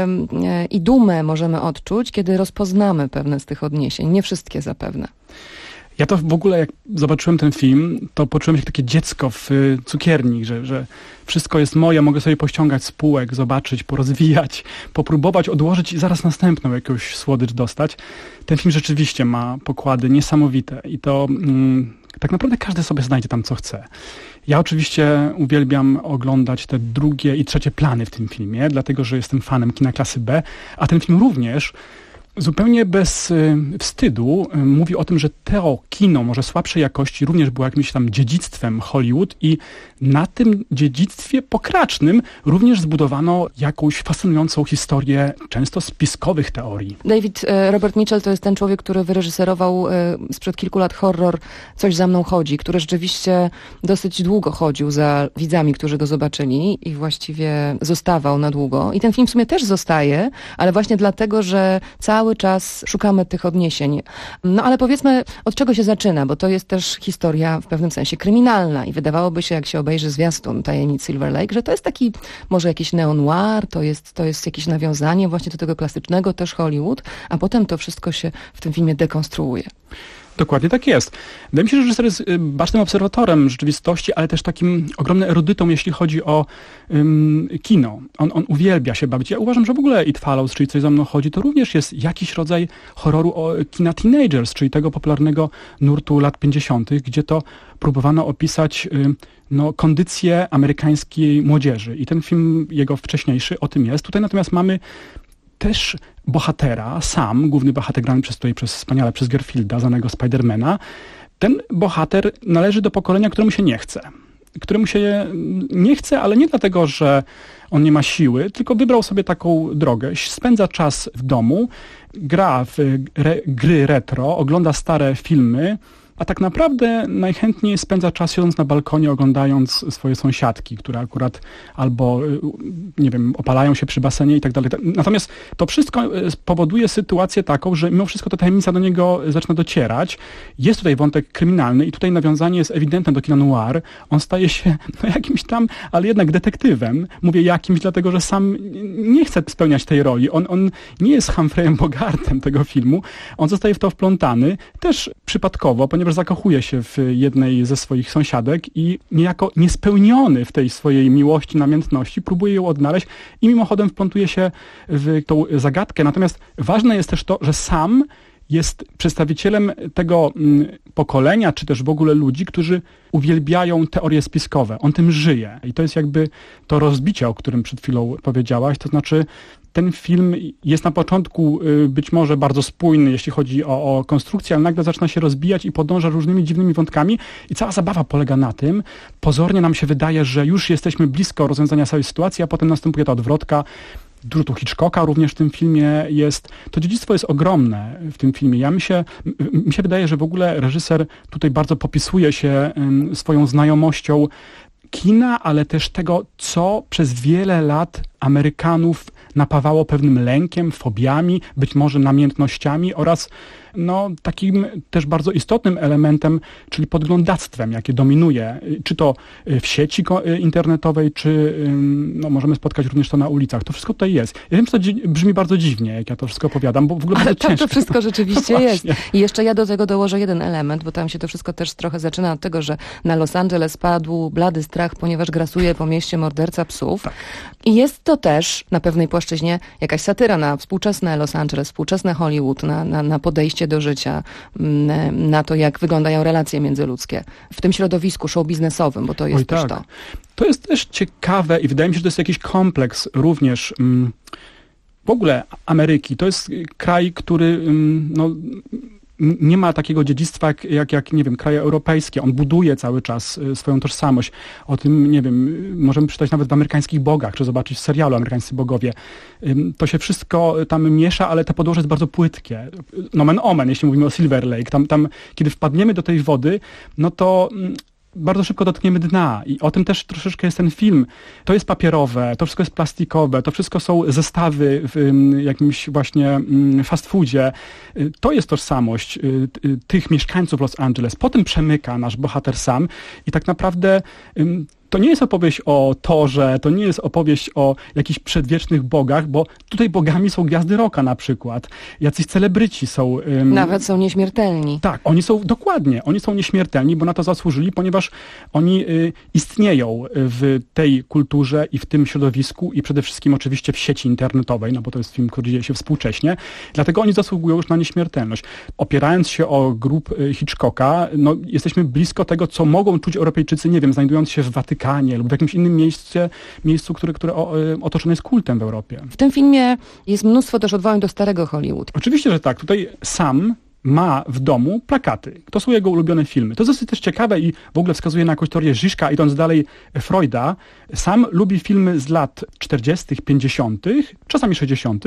i dumę możemy odczuć, kiedy rozpoznamy pewne z tych odniesień. Nie wszystkie zapewne. Ja to w ogóle, jak zobaczyłem ten film, to poczułem się jak takie dziecko w cukierni, że wszystko jest moje, mogę sobie pościągać z półek, zobaczyć, porozwijać, popróbować, odłożyć i zaraz następną jakąś słodycz dostać. Ten film rzeczywiście ma pokłady niesamowite i to tak naprawdę każdy sobie znajdzie tam, co chce. Ja oczywiście uwielbiam oglądać te drugie i trzecie plany w tym filmie, dlatego że jestem fanem kina klasy B, a ten film również zupełnie bez wstydu mówi o tym, że to kino może słabszej jakości również było jakimś tam dziedzictwem Hollywood i na tym dziedzictwie pokracznym również zbudowano jakąś fascynującą historię często spiskowych teorii. Robert Mitchell to jest ten człowiek, który wyreżyserował sprzed kilku lat horror Coś za mną chodzi, który rzeczywiście dosyć długo chodził za widzami, którzy go zobaczyli i właściwie zostawał na długo. I ten film w sumie też zostaje, ale właśnie dlatego, że cały czas szukamy tych odniesień. No ale powiedzmy, od czego się zaczyna, bo to jest też historia w pewnym sensie kryminalna i wydawałoby się, jak się obejrzy zwiastun Tajemnic Silver Lake, że to jest taki może jakiś neo-noir, to jest jakieś nawiązanie właśnie do tego klasycznego też Hollywood, a potem to wszystko się w tym filmie dekonstruuje. Dokładnie tak jest. Wydaje mi się, że reżyser jest bacznym obserwatorem rzeczywistości, ale też takim ogromnym erudytą, jeśli chodzi o kino. On uwielbia się bawić. Ja uważam, że w ogóle It Follows, czyli Coś za mną chodzi, to również jest jakiś rodzaj horroru kina teenagers, czyli tego popularnego nurtu lat 50., gdzie to próbowano opisać kondycję amerykańskiej młodzieży. I ten film, jego wcześniejszy, o tym jest. Tutaj natomiast mamy też bohatera, Sam, główny bohater grany wspaniale przez Garfielda, znanego Spidermana. Ten bohater należy do pokolenia, któremu się nie chce. Któremu się nie chce, ale nie dlatego, że on nie ma siły, tylko wybrał sobie taką drogę. Spędza czas w domu, gra w gry retro, ogląda stare filmy, a tak naprawdę najchętniej spędza czas siedząc na balkonie, oglądając swoje sąsiadki, które akurat albo, nie wiem, opalają się przy basenie i tak dalej. Natomiast to wszystko powoduje sytuację taką, że mimo wszystko ta tajemnica do niego zaczyna docierać. Jest tutaj wątek kryminalny i tutaj nawiązanie jest ewidentne do kina noir. On staje się jakimś tam, ale jednak detektywem. Mówię jakimś, dlatego że sam nie chce spełniać tej roli. On nie jest Humphreyem Bogartem tego filmu. On zostaje w to wplątany, też przypadkowo, ponieważ zakochuje się w jednej ze swoich sąsiadek i niejako niespełniony w tej swojej miłości, namiętności, próbuje ją odnaleźć i mimochodem wplątuje się w tą zagadkę. Natomiast ważne jest też to, że Sam jest przedstawicielem tego pokolenia, czy też w ogóle ludzi, którzy uwielbiają teorie spiskowe. On tym żyje. I to jest jakby to rozbicie, o którym przed chwilą powiedziałaś. To znaczy ten film jest na początku być może bardzo spójny, jeśli chodzi o konstrukcję, ale nagle zaczyna się rozbijać i podąża różnymi dziwnymi wątkami i cała zabawa polega na tym. Pozornie nam się wydaje, że już jesteśmy blisko rozwiązania całej sytuacji, a potem następuje ta odwrotka. Dużo tu Hitchcocka również w tym filmie jest. To dziedzictwo jest ogromne w tym filmie. Mi się wydaje, że w ogóle reżyser tutaj bardzo popisuje się swoją znajomością kina, ale też tego, co przez wiele lat Amerykanów napawało pewnym lękiem, fobiami, być może namiętnościami oraz takim też bardzo istotnym elementem, czyli podglądactwem, jakie dominuje, czy to w sieci internetowej, czy możemy spotkać również to na ulicach. To wszystko tutaj jest. Ja wiem, że to brzmi bardzo dziwnie, jak ja to wszystko opowiadam, bo w ogóle ale bardzo ciężko. To wszystko rzeczywiście jest. I jeszcze ja do tego dołożę jeden element, bo tam się to wszystko też trochę zaczyna od tego, że na Los Angeles padł blady strach, ponieważ grasuje po mieście morderca psów. Tak. I jest to też na pewnej płaszczyźnie jakaś satyra na współczesne Los Angeles, współczesne Hollywood, na podejście do życia, na to, jak wyglądają relacje międzyludzkie w tym środowisku show biznesowym, bo to jest też to. To jest też ciekawe i wydaje mi się, że to jest jakiś kompleks również w ogóle Ameryki. To jest kraj, który nie ma takiego dziedzictwa jak, nie wiem, kraje europejskie. On buduje cały czas swoją tożsamość. O tym, nie wiem, możemy przeczytać nawet w Amerykańskich Bogach, czy zobaczyć w serialu Amerykańscy Bogowie. To się wszystko tam miesza, ale to podłoże jest bardzo płytkie. Nomen omen, jeśli mówimy o Silver Lake. Tam kiedy wpadniemy do tej wody, to bardzo szybko dotkniemy dna i o tym też troszeczkę jest ten film. To jest papierowe, to wszystko jest plastikowe, to wszystko są zestawy w jakimś właśnie fast foodzie. To jest tożsamość tych mieszkańców Los Angeles. Potem przemyka nasz bohater Sam i tak naprawdę To nie jest opowieść o Torze, to nie jest opowieść o jakichś przedwiecznych bogach, bo tutaj bogami są gwiazdy rocka na przykład. Jacyś celebryci są... Nawet są nieśmiertelni. Tak, oni są nieśmiertelni, bo na to zasłużyli, ponieważ oni istnieją w tej kulturze i w tym środowisku i przede wszystkim oczywiście w sieci internetowej, no bo to jest film, który dzieje się współcześnie. Dlatego oni zasługują już na nieśmiertelność. Opierając się o grób Hitchcocka, no jesteśmy blisko tego, co mogą czuć Europejczycy, nie wiem, znajdując się w Watykanie lub w jakimś innym miejscu, które otoczone jest kultem w Europie. W tym filmie jest mnóstwo też odwołań do starego Hollywood. Oczywiście, że tak. Tutaj Sam ma w domu plakaty. To są jego ulubione filmy. To jest dosyć też ciekawe i w ogóle wskazuje na jakąś teorię Žižka, idąc dalej Freuda. Sam lubi filmy z lat 40., 50., czasami 60.,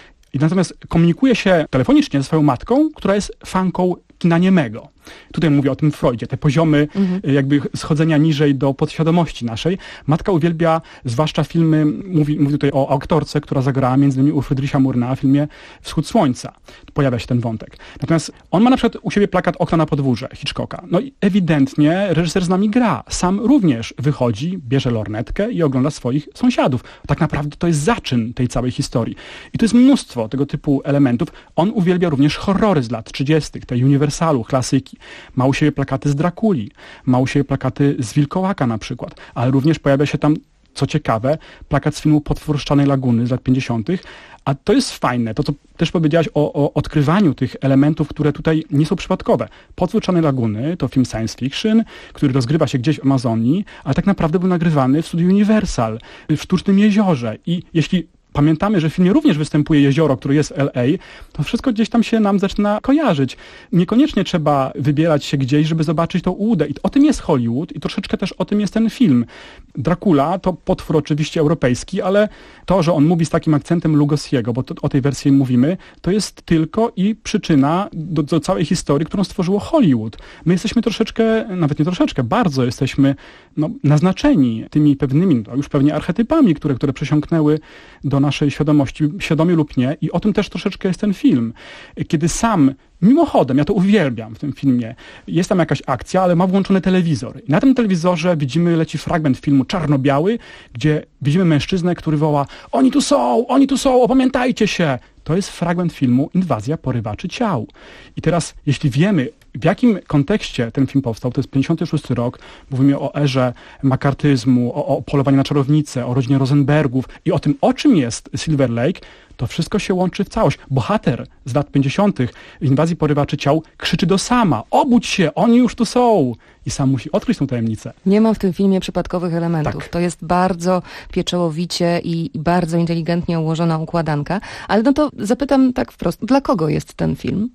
i natomiast komunikuje się telefonicznie ze swoją matką, która jest fanką kina niemego. Tutaj mówię o tym Freudzie, te poziomy jakby schodzenia niżej do podświadomości naszej. Matka uwielbia zwłaszcza filmy, mówi tutaj o aktorce, która zagrała między innymi u Friedricha Murnau w filmie Wschód Słońca. Pojawia się ten wątek. Natomiast on ma na przykład u siebie plakat Okna na podwórze Hitchcocka. No i ewidentnie reżyser z nami gra. Sam również wychodzi, bierze lornetkę i ogląda swoich sąsiadów. Tak naprawdę to jest zaczyn tej całej historii. I to jest mnóstwo tego typu elementów. On uwielbia również horrory z lat 30., te Uniwersalu, klasyki. Ma u siebie plakaty z Drakuli, ma u siebie plakaty z Wilkołaka na przykład, ale również pojawia się tam, co ciekawe, plakat z filmu Potwór Szklanej Laguny z lat 50., a to jest fajne, to co też powiedziałaś o odkrywaniu tych elementów, które tutaj nie są przypadkowe. Potwór Szklanej Laguny to film science fiction, który rozgrywa się gdzieś w Amazonii, ale tak naprawdę był nagrywany w studiu Universal, w sztucznym jeziorze i jeśli pamiętamy, że w filmie również występuje jezioro, które jest w LA, to wszystko gdzieś tam się nam zaczyna kojarzyć. Niekoniecznie trzeba wybierać się gdzieś, żeby zobaczyć tą ułudę. I o tym jest Hollywood i troszeczkę też o tym jest ten film. Dracula to potwór oczywiście europejski, ale to, że on mówi z takim akcentem Lugosiego, bo o tej wersji mówimy, to jest tylko i przyczyna do całej historii, którą stworzyło Hollywood. My jesteśmy troszeczkę, nawet nie troszeczkę, bardzo jesteśmy naznaczeni tymi pewnymi, już pewnie archetypami, które przesiąknęły do naszej świadomości, świadomie lub nie. I o tym też troszeczkę jest ten film. Kiedy Sam, mimochodem, ja to uwielbiam w tym filmie, jest tam jakaś akcja, ale ma włączony telewizor. I na tym telewizorze leci fragment filmu czarno-biały, gdzie widzimy mężczyznę, który woła: oni tu są, opamiętajcie się! To jest fragment filmu Inwazja porywaczy ciał. I teraz, jeśli wiemy, w jakim kontekście ten film powstał, to jest 56 rok, mówimy o erze makartyzmu, o polowaniu na czarownicę, o rodzinie Rosenbergów i o tym, o czym jest Silver Lake, to wszystko się łączy w całość. Bohater z lat 50. w Inwazji porywaczy ciał krzyczy do Sama: obudź się, oni już tu są! I Sam musi odkryć tę tajemnicę. Nie ma w tym filmie przypadkowych elementów. Tak. To jest bardzo pieczołowicie i bardzo inteligentnie ułożona układanka. Ale no to zapytam tak wprost, dla kogo jest ten film?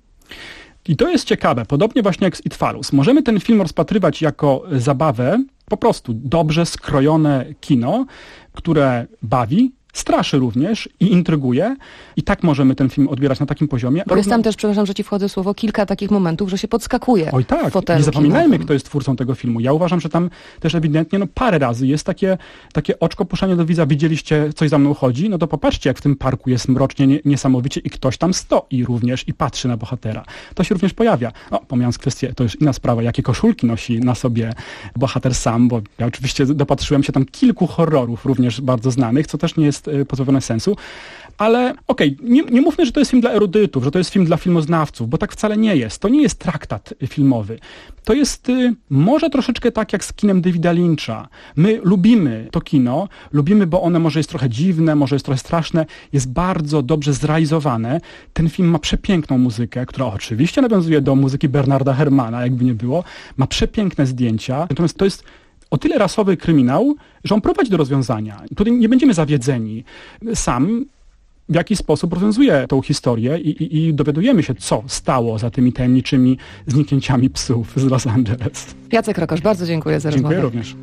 I to jest ciekawe, podobnie właśnie jak z It Follows. Możemy ten film rozpatrywać jako zabawę, po prostu dobrze skrojone kino, które bawi, straszy również i intryguje. I tak możemy ten film odbierać na takim poziomie. Bo jest tam też, przepraszam, że ci wchodzę w słowo, kilka takich momentów, że się podskakuje. Oj tak, w fotelu nie zapominajmy, kinowym. kto jest twórcą tego filmu. Ja uważam, że tam też ewidentnie parę razy jest takie oczko puszczanie do widza: widzieliście, coś za mną chodzi? No to popatrzcie, jak w tym parku jest mrocznie, niesamowicie i ktoś tam stoi również i patrzy na bohatera. To się również pojawia. Pomijając kwestię, to już inna sprawa, jakie koszulki nosi na sobie bohater Sam, bo ja oczywiście dopatrzyłem się tam kilku horrorów również bardzo znanych, co też nie jest pozbawione sensu. Ale nie mówmy, że to jest film dla erudytów, że to jest film dla filmoznawców, bo tak wcale nie jest. To nie jest traktat filmowy. To jest może troszeczkę tak jak z kinem Davida Lyncha. My lubimy to kino, lubimy, bo ono może jest trochę dziwne, może jest trochę straszne, jest bardzo dobrze zrealizowane. Ten film ma przepiękną muzykę, która oczywiście nawiązuje do muzyki Bernarda Herrmana, jakby nie było. Ma przepiękne zdjęcia, natomiast to jest o tyle rasowy kryminał, że on prowadzi do rozwiązania. Tutaj nie będziemy zawiedzeni. Sam w jaki sposób rozwiązuje tą historię i dowiadujemy się, co stało za tymi tajemniczymi zniknięciami psów z Los Angeles. Jacek Rokosz, bardzo dziękuję za rozmowę. Dziękuję również.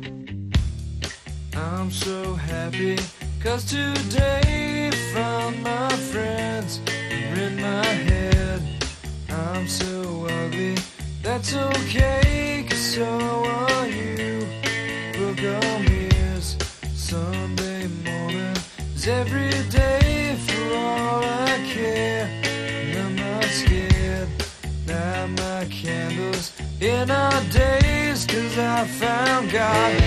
I'm so happy 'cause today found my friends are in my head. I'm so ugly, that's okay, 'cause so are you. Book on ears, Sunday morning is every day for all I care. And I'm not scared, light my candles in our days, 'cause 'cause I found God.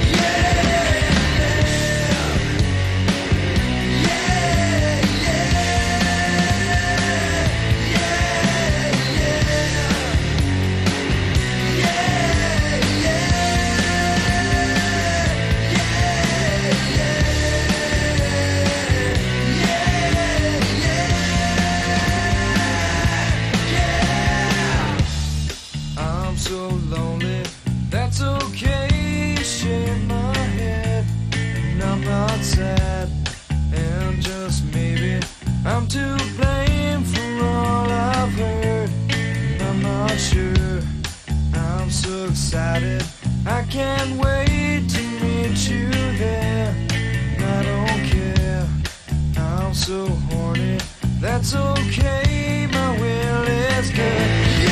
Sad, and just maybe I'm to blame for all I've heard. I'm not sure. I'm so excited, I can't wait to meet you there. I don't care, I'm so horny. That's okay, my will is good.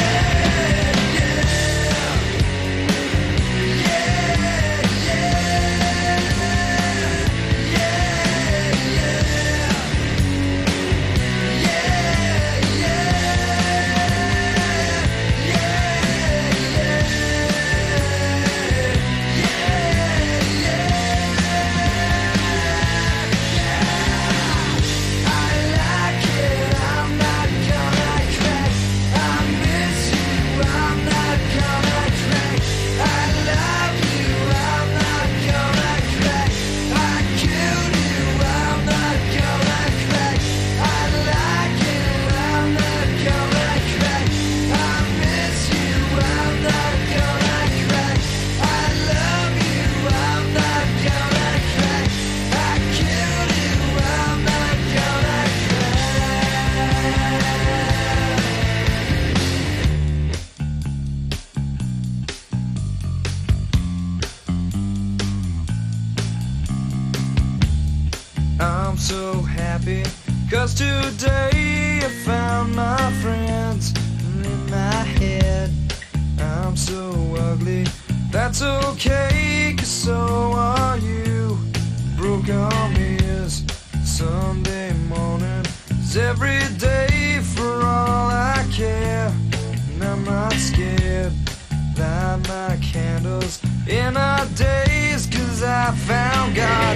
I'm so happy, 'cause today I found my friends in my head. I'm so ugly, that's okay, 'cause so are you. Broke arm is Sunday morning, is every day for all I care. And I'm not scared, light my candles in our days, 'cause I found God.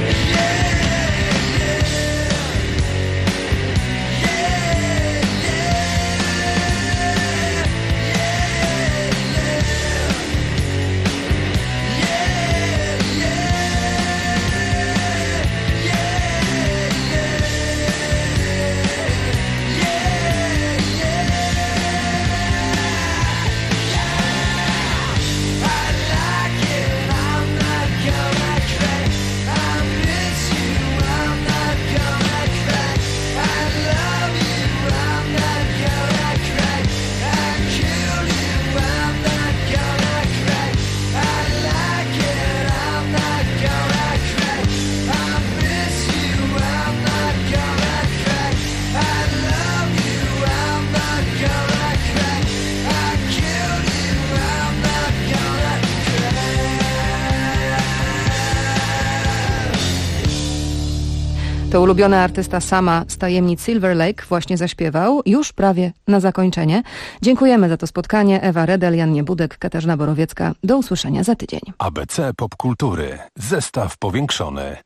To ulubiony artysta Sama z tajemnic Silver Lake właśnie zaśpiewał, już prawie na zakończenie. Dziękujemy za to spotkanie. Ewa Redel, Jan Niebudek, Katarzyna Borowiecka. Do usłyszenia za tydzień. ABC Popkultury. Zestaw powiększony.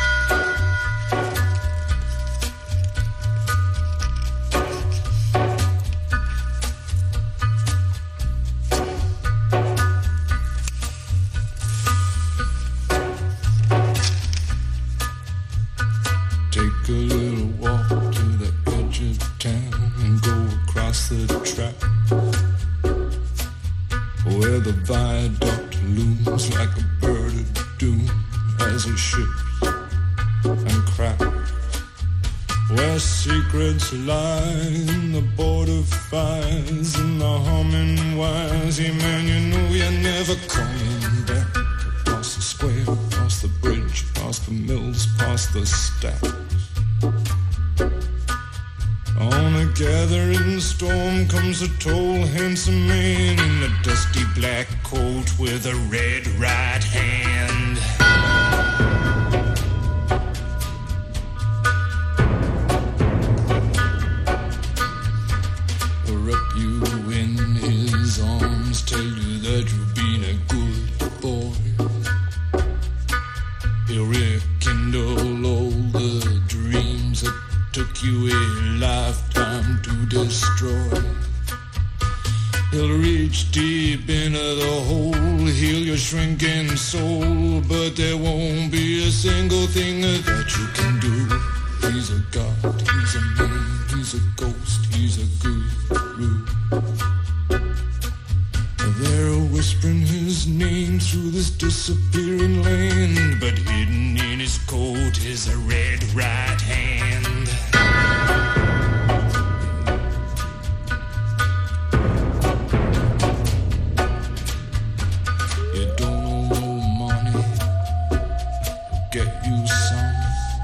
Take a little walk to the edge of town and go across the track where the viaduct looms like a bird of doom as it ships and cracks, where secrets lie in the border fires and the humming wires. Yeah, man, you know you're never coming back. Across the square, across the bridge, past the mills, past the stacks. On a gathering storm comes a tall, handsome man in a dusty black coat with a red right hand. Wrap you in his arms, tell you that you've been a good boy. you a lifetime to destroy. He'll reach deep into the hole, heal your shrinking soul, but there won't be a single thing that you can do. He's a god, he's a man, he's a ghost, he's a guru. They're whispering his name through this disappearing land, but hidden in his coat is a red right hand. You don't owe no money, get you some.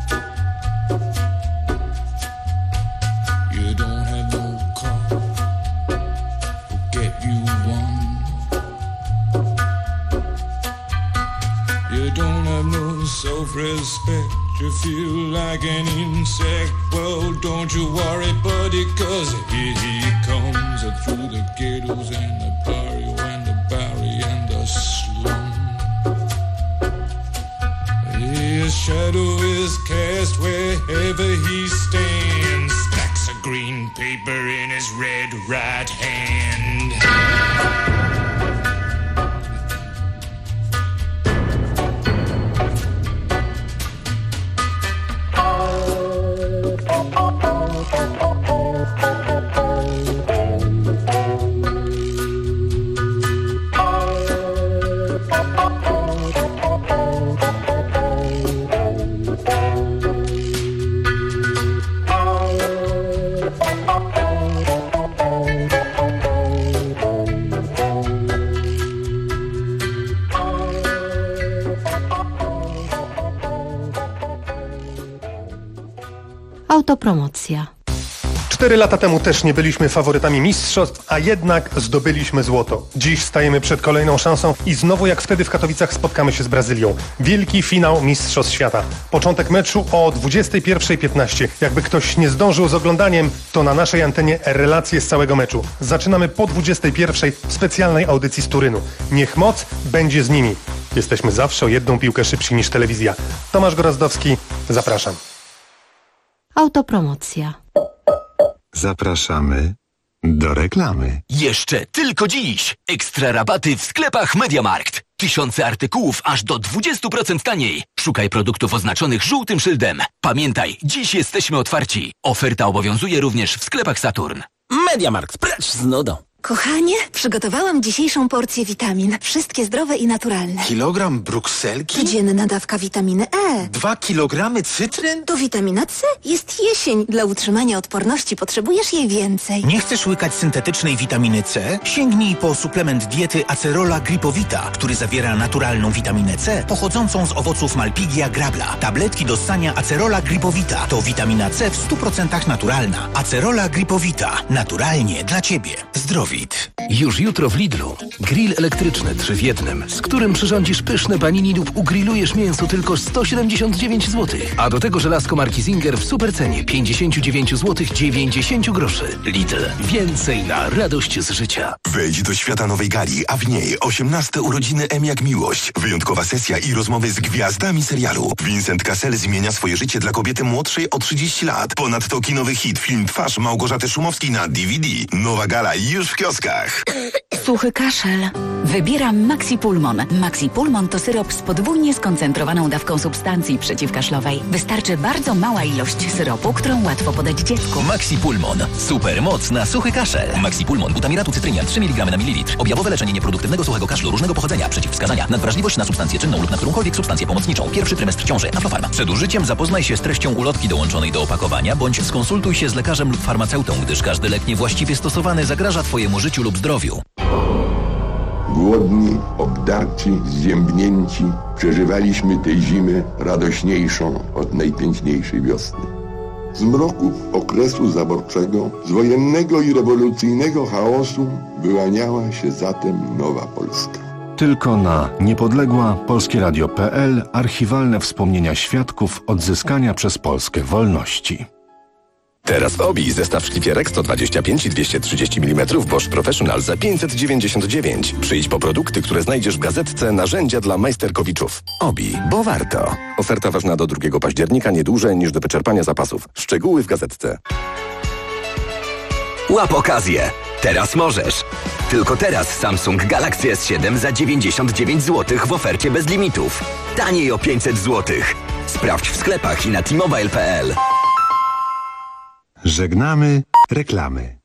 You don't have no car, get you one. You don't have no self-respect, you feel like an insect. Well, don't you worry, buddy, cause here he comes through the ghettos and the barrio and the barry and the slum. His shadow is cast wherever he stands, stacks of green paper in his red right hand. Autopromocja. 4 lata temu też nie byliśmy faworytami mistrzostw, a jednak zdobyliśmy złoto. Dziś stajemy przed kolejną szansą i znowu jak wtedy w Katowicach spotkamy się z Brazylią. Wielki finał Mistrzostw Świata. Początek meczu o 21:15. Jakby ktoś nie zdążył z oglądaniem, to na naszej antenie relacje z całego meczu. Zaczynamy po 21:00 w specjalnej audycji z Turynu. Niech moc będzie z nimi. Jesteśmy zawsze o 1 piłkę szybsi niż telewizja. Tomasz Gorazdowski, zapraszam. Autopromocja. Zapraszamy do reklamy. Jeszcze tylko dziś! Ekstra rabaty w sklepach MediaMarkt. Tysiące artykułów aż do 20% taniej. Szukaj produktów oznaczonych żółtym szyldem. Pamiętaj, dziś jesteśmy otwarci. Oferta obowiązuje również w sklepach Saturn. MediaMarkt, precz z nudą. Kochanie, przygotowałam dzisiejszą porcję witamin. Wszystkie zdrowe i naturalne. Kilogram brukselki? Codzienna dawka witaminy E. 2 kilogramy cytryn? To witamina C. Jest jesień. Dla utrzymania odporności potrzebujesz jej więcej. Nie chcesz łykać syntetycznej witaminy C? Sięgnij po suplement diety Acerola Gripowita, który zawiera naturalną witaminę C pochodzącą z owoców Malpighia grabla. Tabletki do ssania Acerola Gripowita to witamina C w 100% naturalna. Acerola Gripowita. Naturalnie dla Ciebie. Zdrowit. Już jutro w Lidlu. Grill elektryczny 3 w 1, z którym przyrządzisz pyszne panini lub ugrillujesz mięso tylko 179 zł. A do tego żelazko marki Singer w supercenie 59 zł 90 groszy. Lidl. Więcej na radość z życia. Wejdź do świata nowej gali, a w niej 18 urodziny M jak miłość. Wyjątkowa sesja i rozmowy z gwiazdami serialu. Vincent Cassel zmienia swoje życie dla kobiety młodszej o 30 lat. Ponadto kinowy hit film Twarz Małgorzaty Szumowskiej na DVD. Nowa gala już w kioskach. Suchy kaszel. Wybieram Maxi Pulmon. Maxi Pulmon to syrop z podwójnie skoncentrowaną dawką substancji przeciwkaszlowej. Wystarczy bardzo mała ilość syropu, którą łatwo podać dziecku. Maxi Pulmon. Super moc na suchy kaszel. Maxi Pulmon. Butamiratu cytrynian 3 mg na mililitr. Objawowe leczenie nieproduktywnego suchego kaszlu różnego pochodzenia. Przeciwwskazania. Nadwrażliwość na substancję czynną lub na którąkolwiek substancję pomocniczą. Pierwszy trymestr ciąży. Aflofarma. Przed użyciem zapoznaj się z treścią ulotki dołączonej do opakowania, bądź skonsultuj się z lekarzem lub farmaceutą, gdyż każdy lek niewłaściwie stosowany zagraża Twojemu życiu lub zdrowiu. Głodni, obdarci, zziębnięci, przeżywaliśmy tę zimę radośniejszą od najpiękniejszej wiosny. Z mroków okresu zaborczego, z wojennego i rewolucyjnego chaosu wyłaniała się zatem nowa Polska. Tylko na niepodległa polskieradio.pl archiwalne wspomnienia świadków odzyskania przez Polskę wolności. Teraz w Obi zestaw szlifierek 125 i 230 mm Bosch Professional za 599. Przyjdź po produkty, które znajdziesz w gazetce Narzędzia dla majsterkowiczów. Obi, bo warto. Oferta ważna do 2 października, nie dłużej niż do wyczerpania zapasów. Szczegóły w gazetce. Łap okazję. Teraz możesz. Tylko teraz Samsung Galaxy S7 za 99 zł w ofercie bez limitów. Taniej o 500 zł. Sprawdź w sklepach i na t-mobile.pl. Żegnamy reklamy.